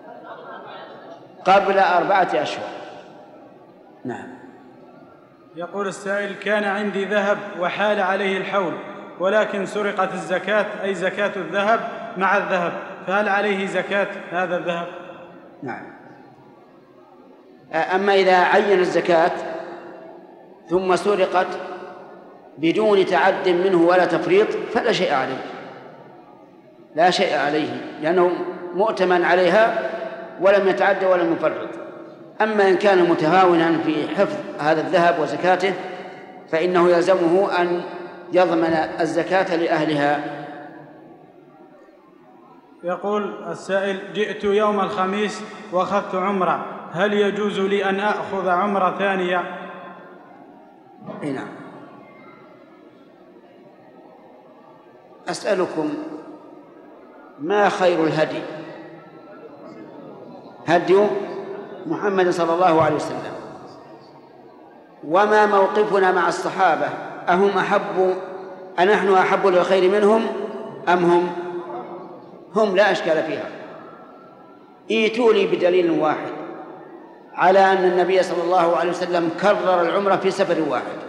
Speaker 2: قبل أربعة أشهر. نعم.
Speaker 1: يقول السائل: كان عندي ذهب وحال عليه الحول، ولكن سرقت الزكاة أي زكاة الذهب مع الذهب، فهل عليه زكاة هذا الذهب؟
Speaker 2: نعم. أما إذا عين الزكاة ثم سرقت بدون تعد منه ولا تفريط فلا شيء عليه، لا شيء عليه، لأنه مؤتمن عليها ولم يتعد ولم يفرط. أما إن كان متهاونا في حفظ هذا الذهب وزكاته فإنه يلزمه أن يضمن الزكاة لأهلها.
Speaker 1: يقول السائل: جئت يوم الخميس وأخذت عمرة، هل يجوز لي أن أخذ عمرة ثانية؟
Speaker 2: نعم. أسألكم: ما خير الهدي؟ هدي محمد صلى الله عليه وسلم. وما موقفنا مع الصحابة؟ أهم أحب أنحن أحب للخير منهم أم هم؟ هم لا أشكال فيها. ايتوا لي بدليل واحد على أن النبي صلى الله عليه وسلم كرر العمرة في سفر واحد،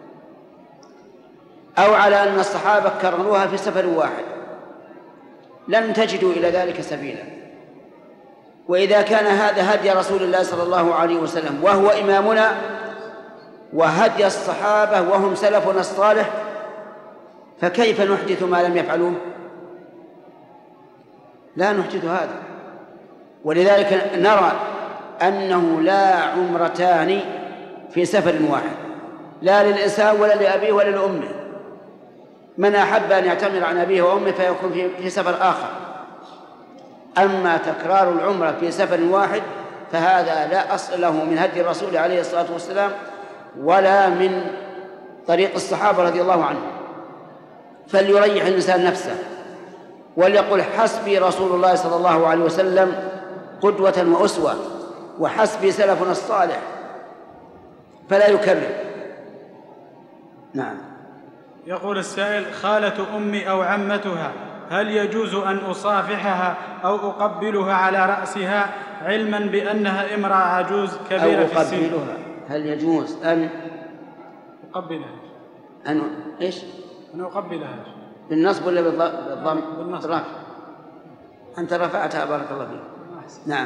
Speaker 2: أو على أن الصحابة كرروها في سفر واحد. لن تجدوا إلى ذلك سبيلا. وإذا كان هذا هدي رسول الله صلى الله عليه وسلم وهو إمامنا، وهدي الصحابة وهم سلفنا الصالح، فكيف نحدث ما لم يفعلوه؟ لا نحدث هذا. ولذلك نرى أنه لا عمرتان في سفر واحد، لا للإنسان ولا لأبيه ولا لأمه. من أحب أن يعتمر عن أبيه وأمه فيكون في سفر آخر. أما تكرار العمرة في سفر واحد فهذا لا أصل له من هدي الرسول عليه الصلاة والسلام ولا من طريق الصحابة رضي الله عنهم. فليريح الإنسان نفسه وليقل: حسبي رسول الله صلى الله عليه وسلم قدوة وأسوة، وحسبي سلفنا الصالح، فلا يكرر. نعم.
Speaker 1: يقول السائل: خالة أمي أو عمتها هل يجوز أن أصافحها أو أقبلها على رأسها علما بأنها امرأة عجوز كبيرة في السن؟
Speaker 2: أو أقبلها، هل يجوز أن
Speaker 1: أقبلها؟
Speaker 2: أن إيش؟
Speaker 1: أن أقبلها
Speaker 2: بالنصب ولا بالضم؟
Speaker 1: بالنصب.
Speaker 2: أنت رفعتها بارك الله فيك. نعم.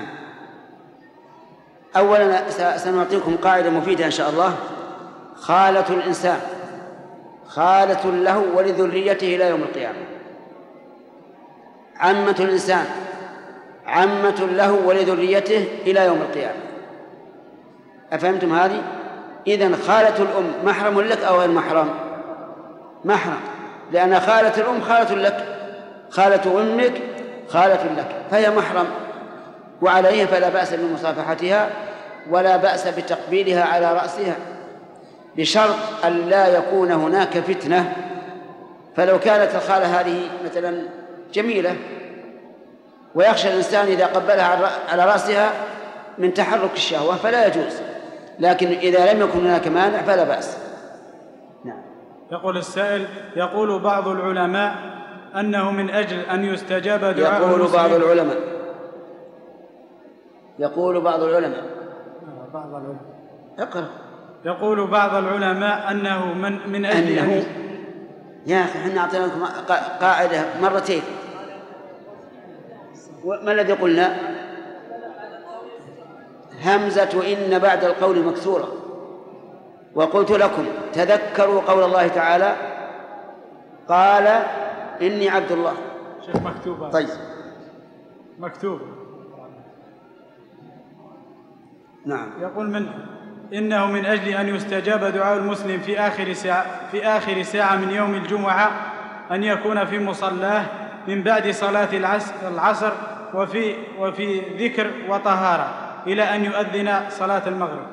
Speaker 2: أولا سنعطيكم قاعدة مفيدة إن شاء الله. خالة الإنسان خالة له ولذريته إلى يوم القيامة. عمة الإنسان عمة له ولذريته إلى يوم القيامة. أفهمتم هذه؟ إذن خالة الأم محرم لك أو غير محرم؟ محرم، لأن خالة الأم خالة لك، خالة أمك خالة لك، فهي محرم، وعليها فلا بأس بمصافحتها ولا بأس بتقبيلها على رأسها، بشرط أن لا يكون هناك فتنة. فلو كانت الخالة هذه مثلا جميلة ويخشى الإنسان إذا قبلها على رأسها من تحرك الشهوة فلا يجوز، لكن إذا لم يكن هناك مانع فلا بأس. نعم.
Speaker 1: يقول السائل: يقول بعض العلماء أنه من أجل أن يستجاب دعاء
Speaker 2: يقول
Speaker 1: المسلم.
Speaker 2: بعض العلماء يقول بعض العلماء
Speaker 1: بعض العلماء
Speaker 2: اقرأ.
Speaker 1: يقول بعض العلماء أنه من, من أجل
Speaker 2: أنه
Speaker 1: أن...
Speaker 2: يا أخي احنا أعطيناكم قاعدة مرتين، ما الذي قلنا؟ همزة إن بعد القول مكسورة. وقلت لكم تذكروا قول الله تعالى: قال إني عبد الله.
Speaker 1: شيخ مكتوبة.
Speaker 2: طيب
Speaker 1: مكتوب.
Speaker 2: نعم.
Speaker 1: يقول من إنه من أجل أن يستجاب دعاء المسلم في آخر ساعة في آخر ساعة من يوم الجمعة أن يكون في مصلاه من بعد صلاة العصر وفي وفي ذكر وطهارة إلى أن يؤذن صلاة المغرب.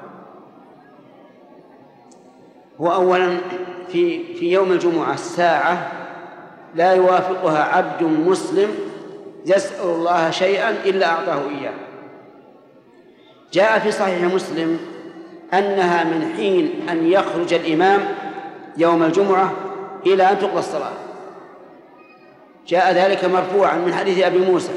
Speaker 2: وأولا في في يوم الجمعة ساعة لا يوافقها عبد مسلم يسأل الله شيئا إلا أعطاه إياه. جاء في صحيح مسلم أنها من حين أن يخرج الإمام يوم الجمعة إلى أن تقضى الصلاة. جاء ذلك مرفوعا من حديث أبي موسى،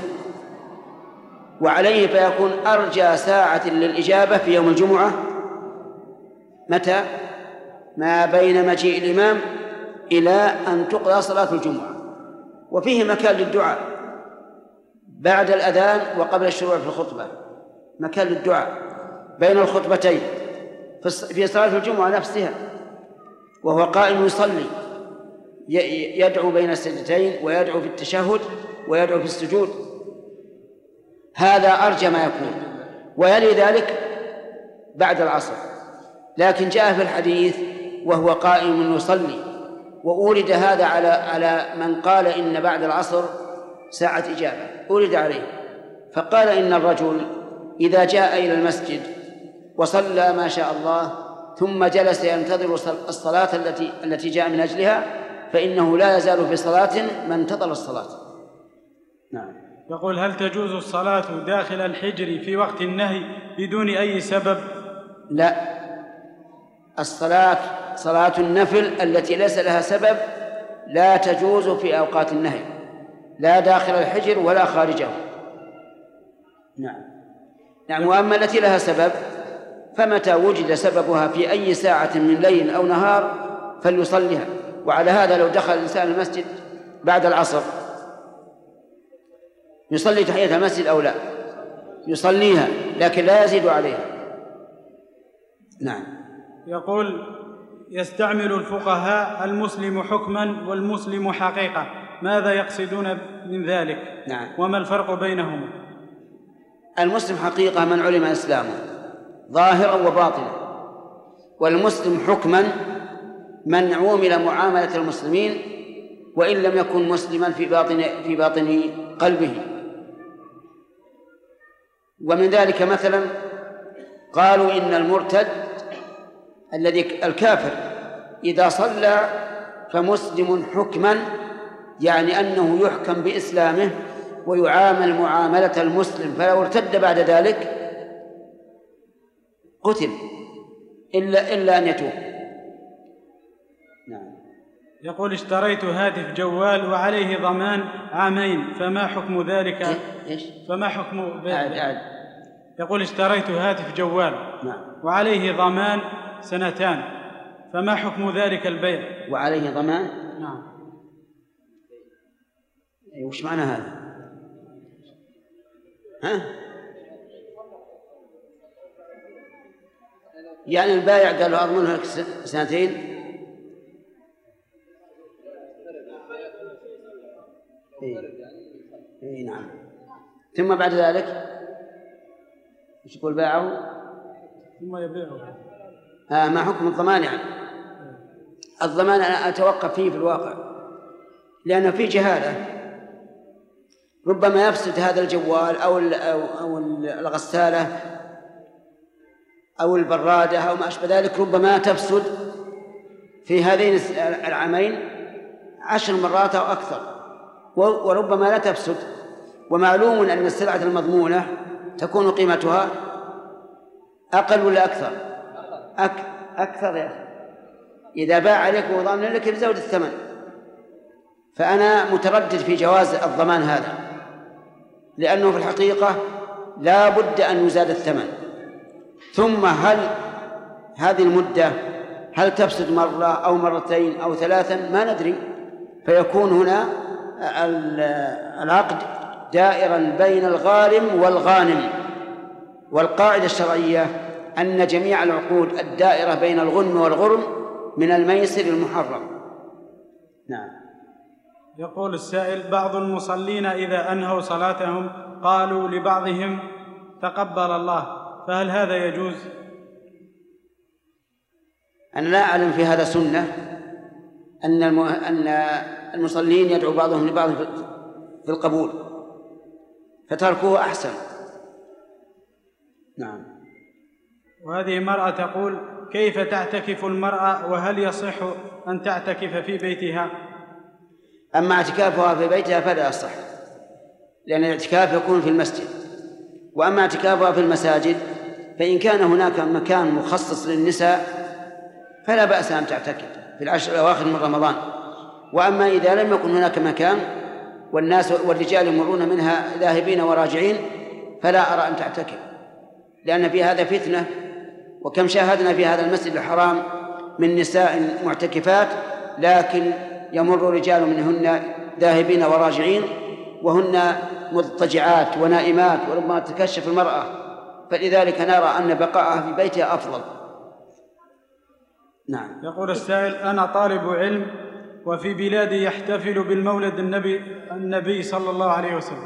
Speaker 2: وعليه فيكون أرجى ساعة للإجابة في يوم الجمعة متى؟ ما بين مجيء الإمام إلى أن تقضى صلاة الجمعة. وفيه مكان للدعاء بعد الأذان وقبل الشروع في الخطبة، مكان للدعاء بين الخطبتين في صلاة الجمعة نفسها، وهو قائم يصلي يدعو بين السجدتين ويدعو في التشهد ويدعو في السجود. هذا أرجى ما يكون، ويلي ذلك بعد العصر. لكن جاء في الحديث وهو قائم يصلي، وأورد هذا على على من قال إن بعد العصر ساعة إجابة، أورد عليه فقال إن الرجل إذا جاء إلى المسجد وصلى ما شاء الله ثم جلس ينتظر الصلاة التي التي جاء من أجلها فإنه لا يزال في صلاة ما انتظر الصلاة. نعم.
Speaker 1: يقول: هل تجوز الصلاة داخل الحجر في وقت النهي بدون أي سبب؟
Speaker 2: لا، الصلاة صلاة النفل التي ليس لها سبب لا تجوز في أوقات النهي، لا داخل الحجر ولا خارجه. نعم. نعم. وأما التي لها سبب فمتى وجد سببها في أي ساعة من ليل أو نهار فليصليها. وعلى هذا لو دخل الإنسان المسجد بعد العصر يصلي تحية المسجد أو لا؟ يصليها، لكن لا يزيد عليها. نعم.
Speaker 1: يقول: يستعمل الفقهاء المسلم حكما والمسلم حقيقة، ماذا يقصدون من ذلك؟
Speaker 2: نعم.
Speaker 1: وما الفرق بينهما؟
Speaker 2: المسلم حقيقة من علم إسلامه ظاهرا وباطنا، والمسلم حكما من عومل معاملة المسلمين وإن لم يكن مسلما في باطن في باطن قلبه. ومن ذلك مثلا قالوا إن المرتد الذي الكافر إذا صلى فمسلم حكما، يعني أنه يحكم بإسلامه ويعامل معاملة المسلم، فلو ارتد بعد ذلك قتل إلا إلا أن يتوب. نعم.
Speaker 1: يقول اشتريت هاتف جوال وعليه ضمان عامين، فما حكم ذلك؟
Speaker 2: إيش؟
Speaker 1: فما حكم
Speaker 2: عاد عاد.
Speaker 1: يقول اشتريت هاتف جوال
Speaker 2: نعم.
Speaker 1: وعليه ضمان سنتان، فما حكم ذلك البيع؟
Speaker 2: وعليه ضمان؟
Speaker 1: نعم.
Speaker 2: وش معنى هذا؟ ها؟ يعني البائع قال له أضمنه لك سنتين؟ إيه. إيه نعم. ثم بعد ذلك ايش يقول باعه؟
Speaker 1: ثم يبيعه.
Speaker 2: آه ما حكم الضمان يعني؟ الضمان أنا أتوقف فيه في الواقع، لأنه في جهالة، ربما يفسد هذا الجوال أو أو الغسالة أو البرادة أو ما أشبه ذلك، ربما تفسد في هذين العامين عشر مرات أو أكثر، وربما لا تفسد. ومعلوم أن السلعة المضمونة تكون قيمتها أقل ولا أكثر؟ أك... أكثر يا أخي. إذا باع عليك وضامن لك بزود الثمن. فأنا متردد في جواز الضمان هذا، لأنه في الحقيقة لا بد أن يزاد الثمن. ثم هل هذه المدة هل تفسد مرة أو مرتين أو ثلاثا ما ندري، فيكون هنا العقد دائرا بين الغارم والغانم. والقاعدة الشرعية أن جميع العقود الدائرة بين الغنم والغرم من الميسر المحرم. نعم.
Speaker 1: يقول السائل: بعض المصلين إذا أنهوا صلاتهم قالوا لبعضهم تقبل الله، فهل هذا يجوز؟
Speaker 2: أنا لا أعلم في هذا سنة أن أن المصلين يدعو بعضهم لبعض في القبول، فتركوه أحسن. نعم.
Speaker 1: وهذه مرأة تقول: كيف تعتكف المرأة وهل يصح أن تعتكف في بيتها؟
Speaker 2: أما اعتكافها في بيتها فلا يصح، لأن الاعتكاف يكون في المسجد. وأما اعتكافها في المساجد فإن كان هناك مكان مخصص للنساء فلا بأس أن تعتكف في العشر الأواخر من رمضان. وأما إذا لم يكن هناك مكان والناس والرجال يمرون منها ذاهبين وراجعين فلا أرى أن تعتكف، لأن في هذا فتنة. وكم شاهدنا في هذا المسجد الحرام من نساء معتكفات لكن يمر رجال منهن ذاهبين وراجعين وهن مضطجعات ونائمات وربما تكشف المرأة، فلذلك نرى أن بقاءها في بيتها أفضل. نعم.
Speaker 1: يقول السائل: أنا طالب علم وفي بلادي يحتفل بالمولد النبي النبي صلى الله عليه وسلم.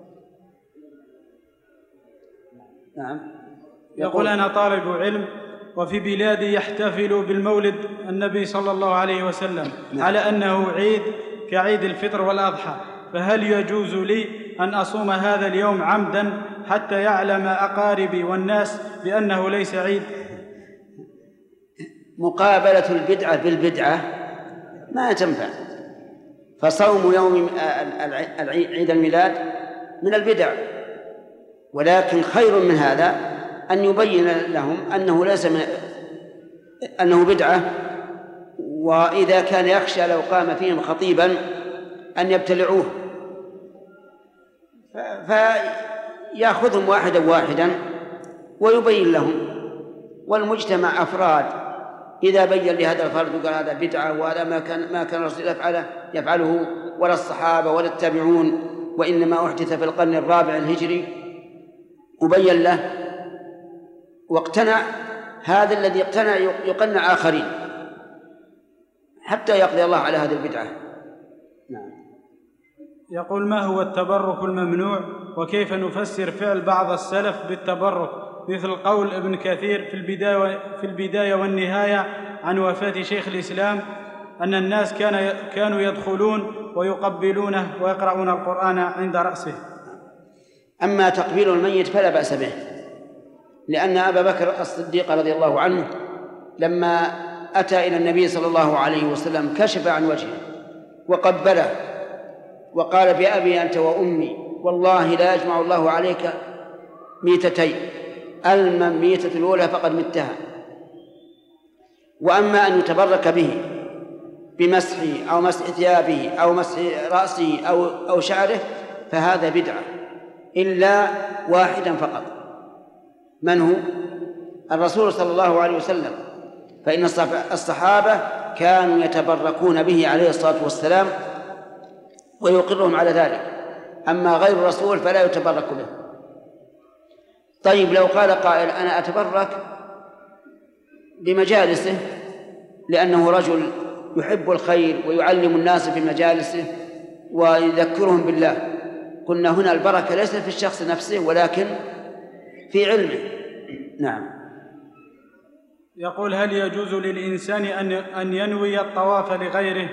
Speaker 2: نعم.
Speaker 1: يقول: أنا طالب علم وفي بلادي يحتفل بالمولد النبي صلى الله عليه وسلم. نعم. على أنه عيد كعيد الفطر والأضحى، فهل يجوز لي أن أصوم هذا اليوم عمدا حتى يعلم أقاربي والناس بأنه ليس عيد؟
Speaker 2: مقابلة البدعة بالبدعة ما تنفع، فصوم يوم عيد الميلاد من البدع، ولكن خير من هذا أن يبين لهم أنه ليس من أنه بدعة. وإذا كان يخشى لو قام فيهم خطيبا أن يبتلعوه فيأخذهم واحدا واحدا ويبين لهم. والمجتمع أفراد، إذا بين لهذا الفرد وقال هذا بدعة وهذا ما كان ما كان الرسول يفعله يفعله ولا الصحابة ولا التابعون وإنما أحدث في القرن الرابع الهجري، وبين له واقتنع، هذا الذي اقتنع يقنع آخرين حتى يقضي الله على هذه البدعة. نعم.
Speaker 1: يقول: ما هو التبرك الممنوع وكيف نفسر فعل بعض السلف بالتبرك، مثل قول ابن كثير في البداية, في البداية والنهاية عن وفاة شيخ الإسلام أن الناس كان كانوا يدخلون ويقبلونه ويقرؤون القرآن عند رأسه؟
Speaker 2: أما تقبيل الميت فلا بأس به، لأن أبا بكر الصديق رضي الله عنه لما أتى إلى النبي صلى الله عليه وسلم كشف عن وجهه وقبله وقال: بأبي أنت وأمي والله لا يجمع الله عليك ميتتين الميتة الأولى فقد متها. وأما أن يتبرك به بمسحه أو مسح ثيابه أو مسح رأسه أو أو شعره فهذا بدعة، إلا واحدا فقط، من هو؟ الرسول صلى الله عليه وسلم، فإن الصحابة كانوا يتبركون به عليه الصلاة والسلام ويقرهم على ذلك، أما غير الرسول فلا يتبرك به. طيب لو قال قائل أنا أتبرك بمجالسه لأنه رجل يحب الخير ويعلم الناس في مجالسه ويذكرهم بالله، قلنا هنا البركة ليست في الشخص نفسه ولكن في علمه. نعم.
Speaker 1: يقول هل يجوز للإنسان أن ينوي الطواف لغيره؟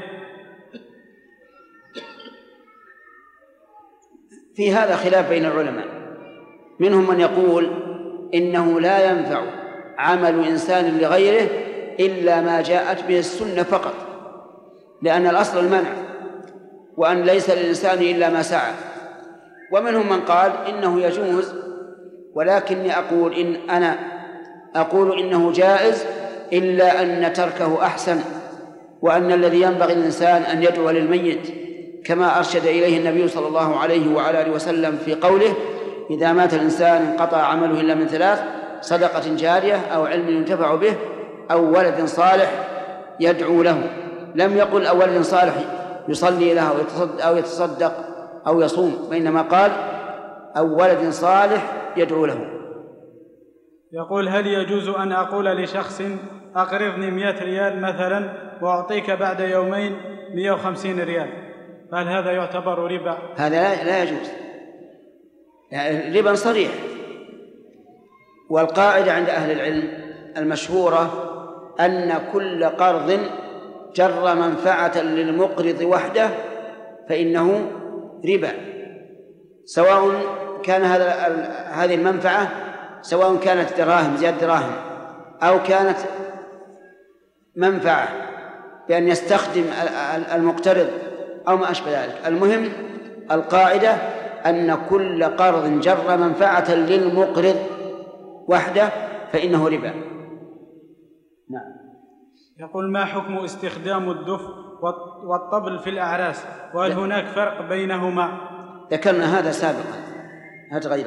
Speaker 2: في هذا خلاف بين العلماء، منهم من يقول إنه لا ينفع عمل إنسان لغيره إلا ما جاءت به السنة فقط، لأن الأصل المنع، وأن ليس للإنسان إلا ما سعى. ومنهم من قال إنه يجوز، ولكني أقول إن أنا أقول إنه جائز إلا أن تركه أحسن، وأن الذي ينبغي للإنسان أن يدعو للميت كما أرشد إليه النبي صلى الله عليه وعلى آله وسلم في قوله إذا مات الإنسان انقطع عمله إلا من ثلاث: صدقة جارية أو علم ينتفع به أو ولد صالح يدعو له. لم يقل أو ولد صالح يصلي له أو يتصدق أو يصوم، وإنما قال أو ولد صالح يدعو له.
Speaker 1: يقول هل يجوز أن أقول لشخص أقرضني مئة ريال مثلا وأعطيك بعد يومين مئة وخمسين ريال، فهل هذا يعتبر ربا؟
Speaker 2: هذا لا يجوز، يعني ربا صريح. والقاعدة عند أهل العلم المشهورة أن كل قرض جر منفعة للمقرض وحده فإنه ربا، سواء كان هذا هذه المنفعة سواء كانت دراهم زيادة دراهم أو كانت منفعة بأن يستخدم المقترض أو ما أشبه ذلك. المهم القاعدة أن كل قرض جر منفعة للمقرض وحده فإنه ربا. نعم.
Speaker 1: يقول ما حكم استخدام الدف والطبل في الأعراس، وهل هناك فرق بينهما؟
Speaker 2: ذكرنا هذا سابقا، هذا غيره.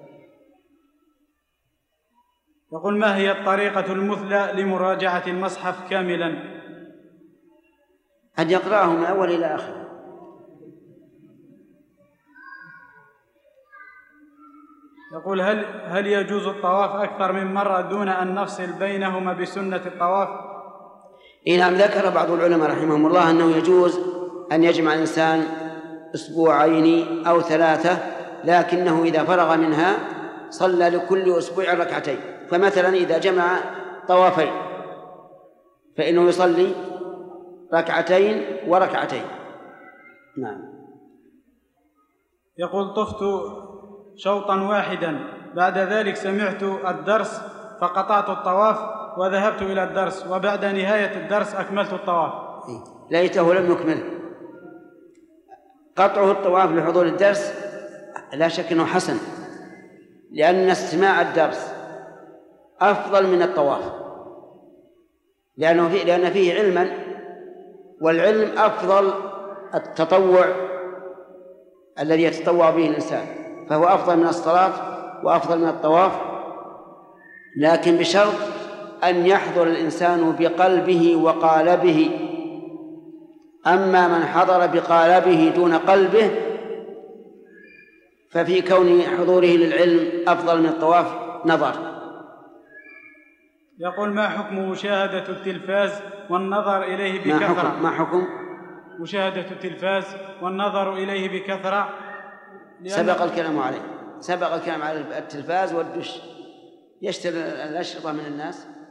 Speaker 1: يقول ما هي الطريقة المثلى لمراجعة المصحف كاملا؟
Speaker 2: أن يقرأه من أول إلى آخر.
Speaker 1: يقول هل هل يجوز الطواف أكثر من مرة دون أن نفصل بينهما بسنة الطواف؟
Speaker 2: إن نعم. ذكر بعض العلماء رحمهم الله أنه يجوز أن يجمع الإنسان أسبوعين أو ثلاثة، لكنه إذا فرغ منها صلى لكل أسبوع ركعتين. فمثلا إذا جمع طوافين فإنه يصلي ركعتين وركعتين. نعم.
Speaker 1: يقول طفت شوطا واحدا، بعد ذلك سمعت الدرس فقطعت الطواف وذهبت إلى الدرس، وبعد نهاية الدرس أكملت الطواف.
Speaker 2: ليته لم يكمله. قطعه الطواف لحضور الدرس لا شك أنه حسن، لأن استماع الدرس أفضل من الطواف، لأنه فيه لأن فيه علما، والعلم أفضل التطوع الذي يتطوع به الإنسان، فهو أفضل من الصلاة وأفضل من الطواف، لكن بشرط أن يحضر الإنسان بقلبه وقالبه. أما من حضر بقالبه دون قلبه ففي كون حضوره للعلم أفضل من الطواف نظر.
Speaker 1: يقول ما حكم مشاهدة التلفاز والنظر إليه بكثرة؟
Speaker 2: ما حكم, ما حكم
Speaker 1: مشاهدة التلفاز والنظر إليه بكثرة؟
Speaker 2: سبق الكلام عليه، سبق الكلام على التلفاز والدش. يشتري الأشرطة من الناس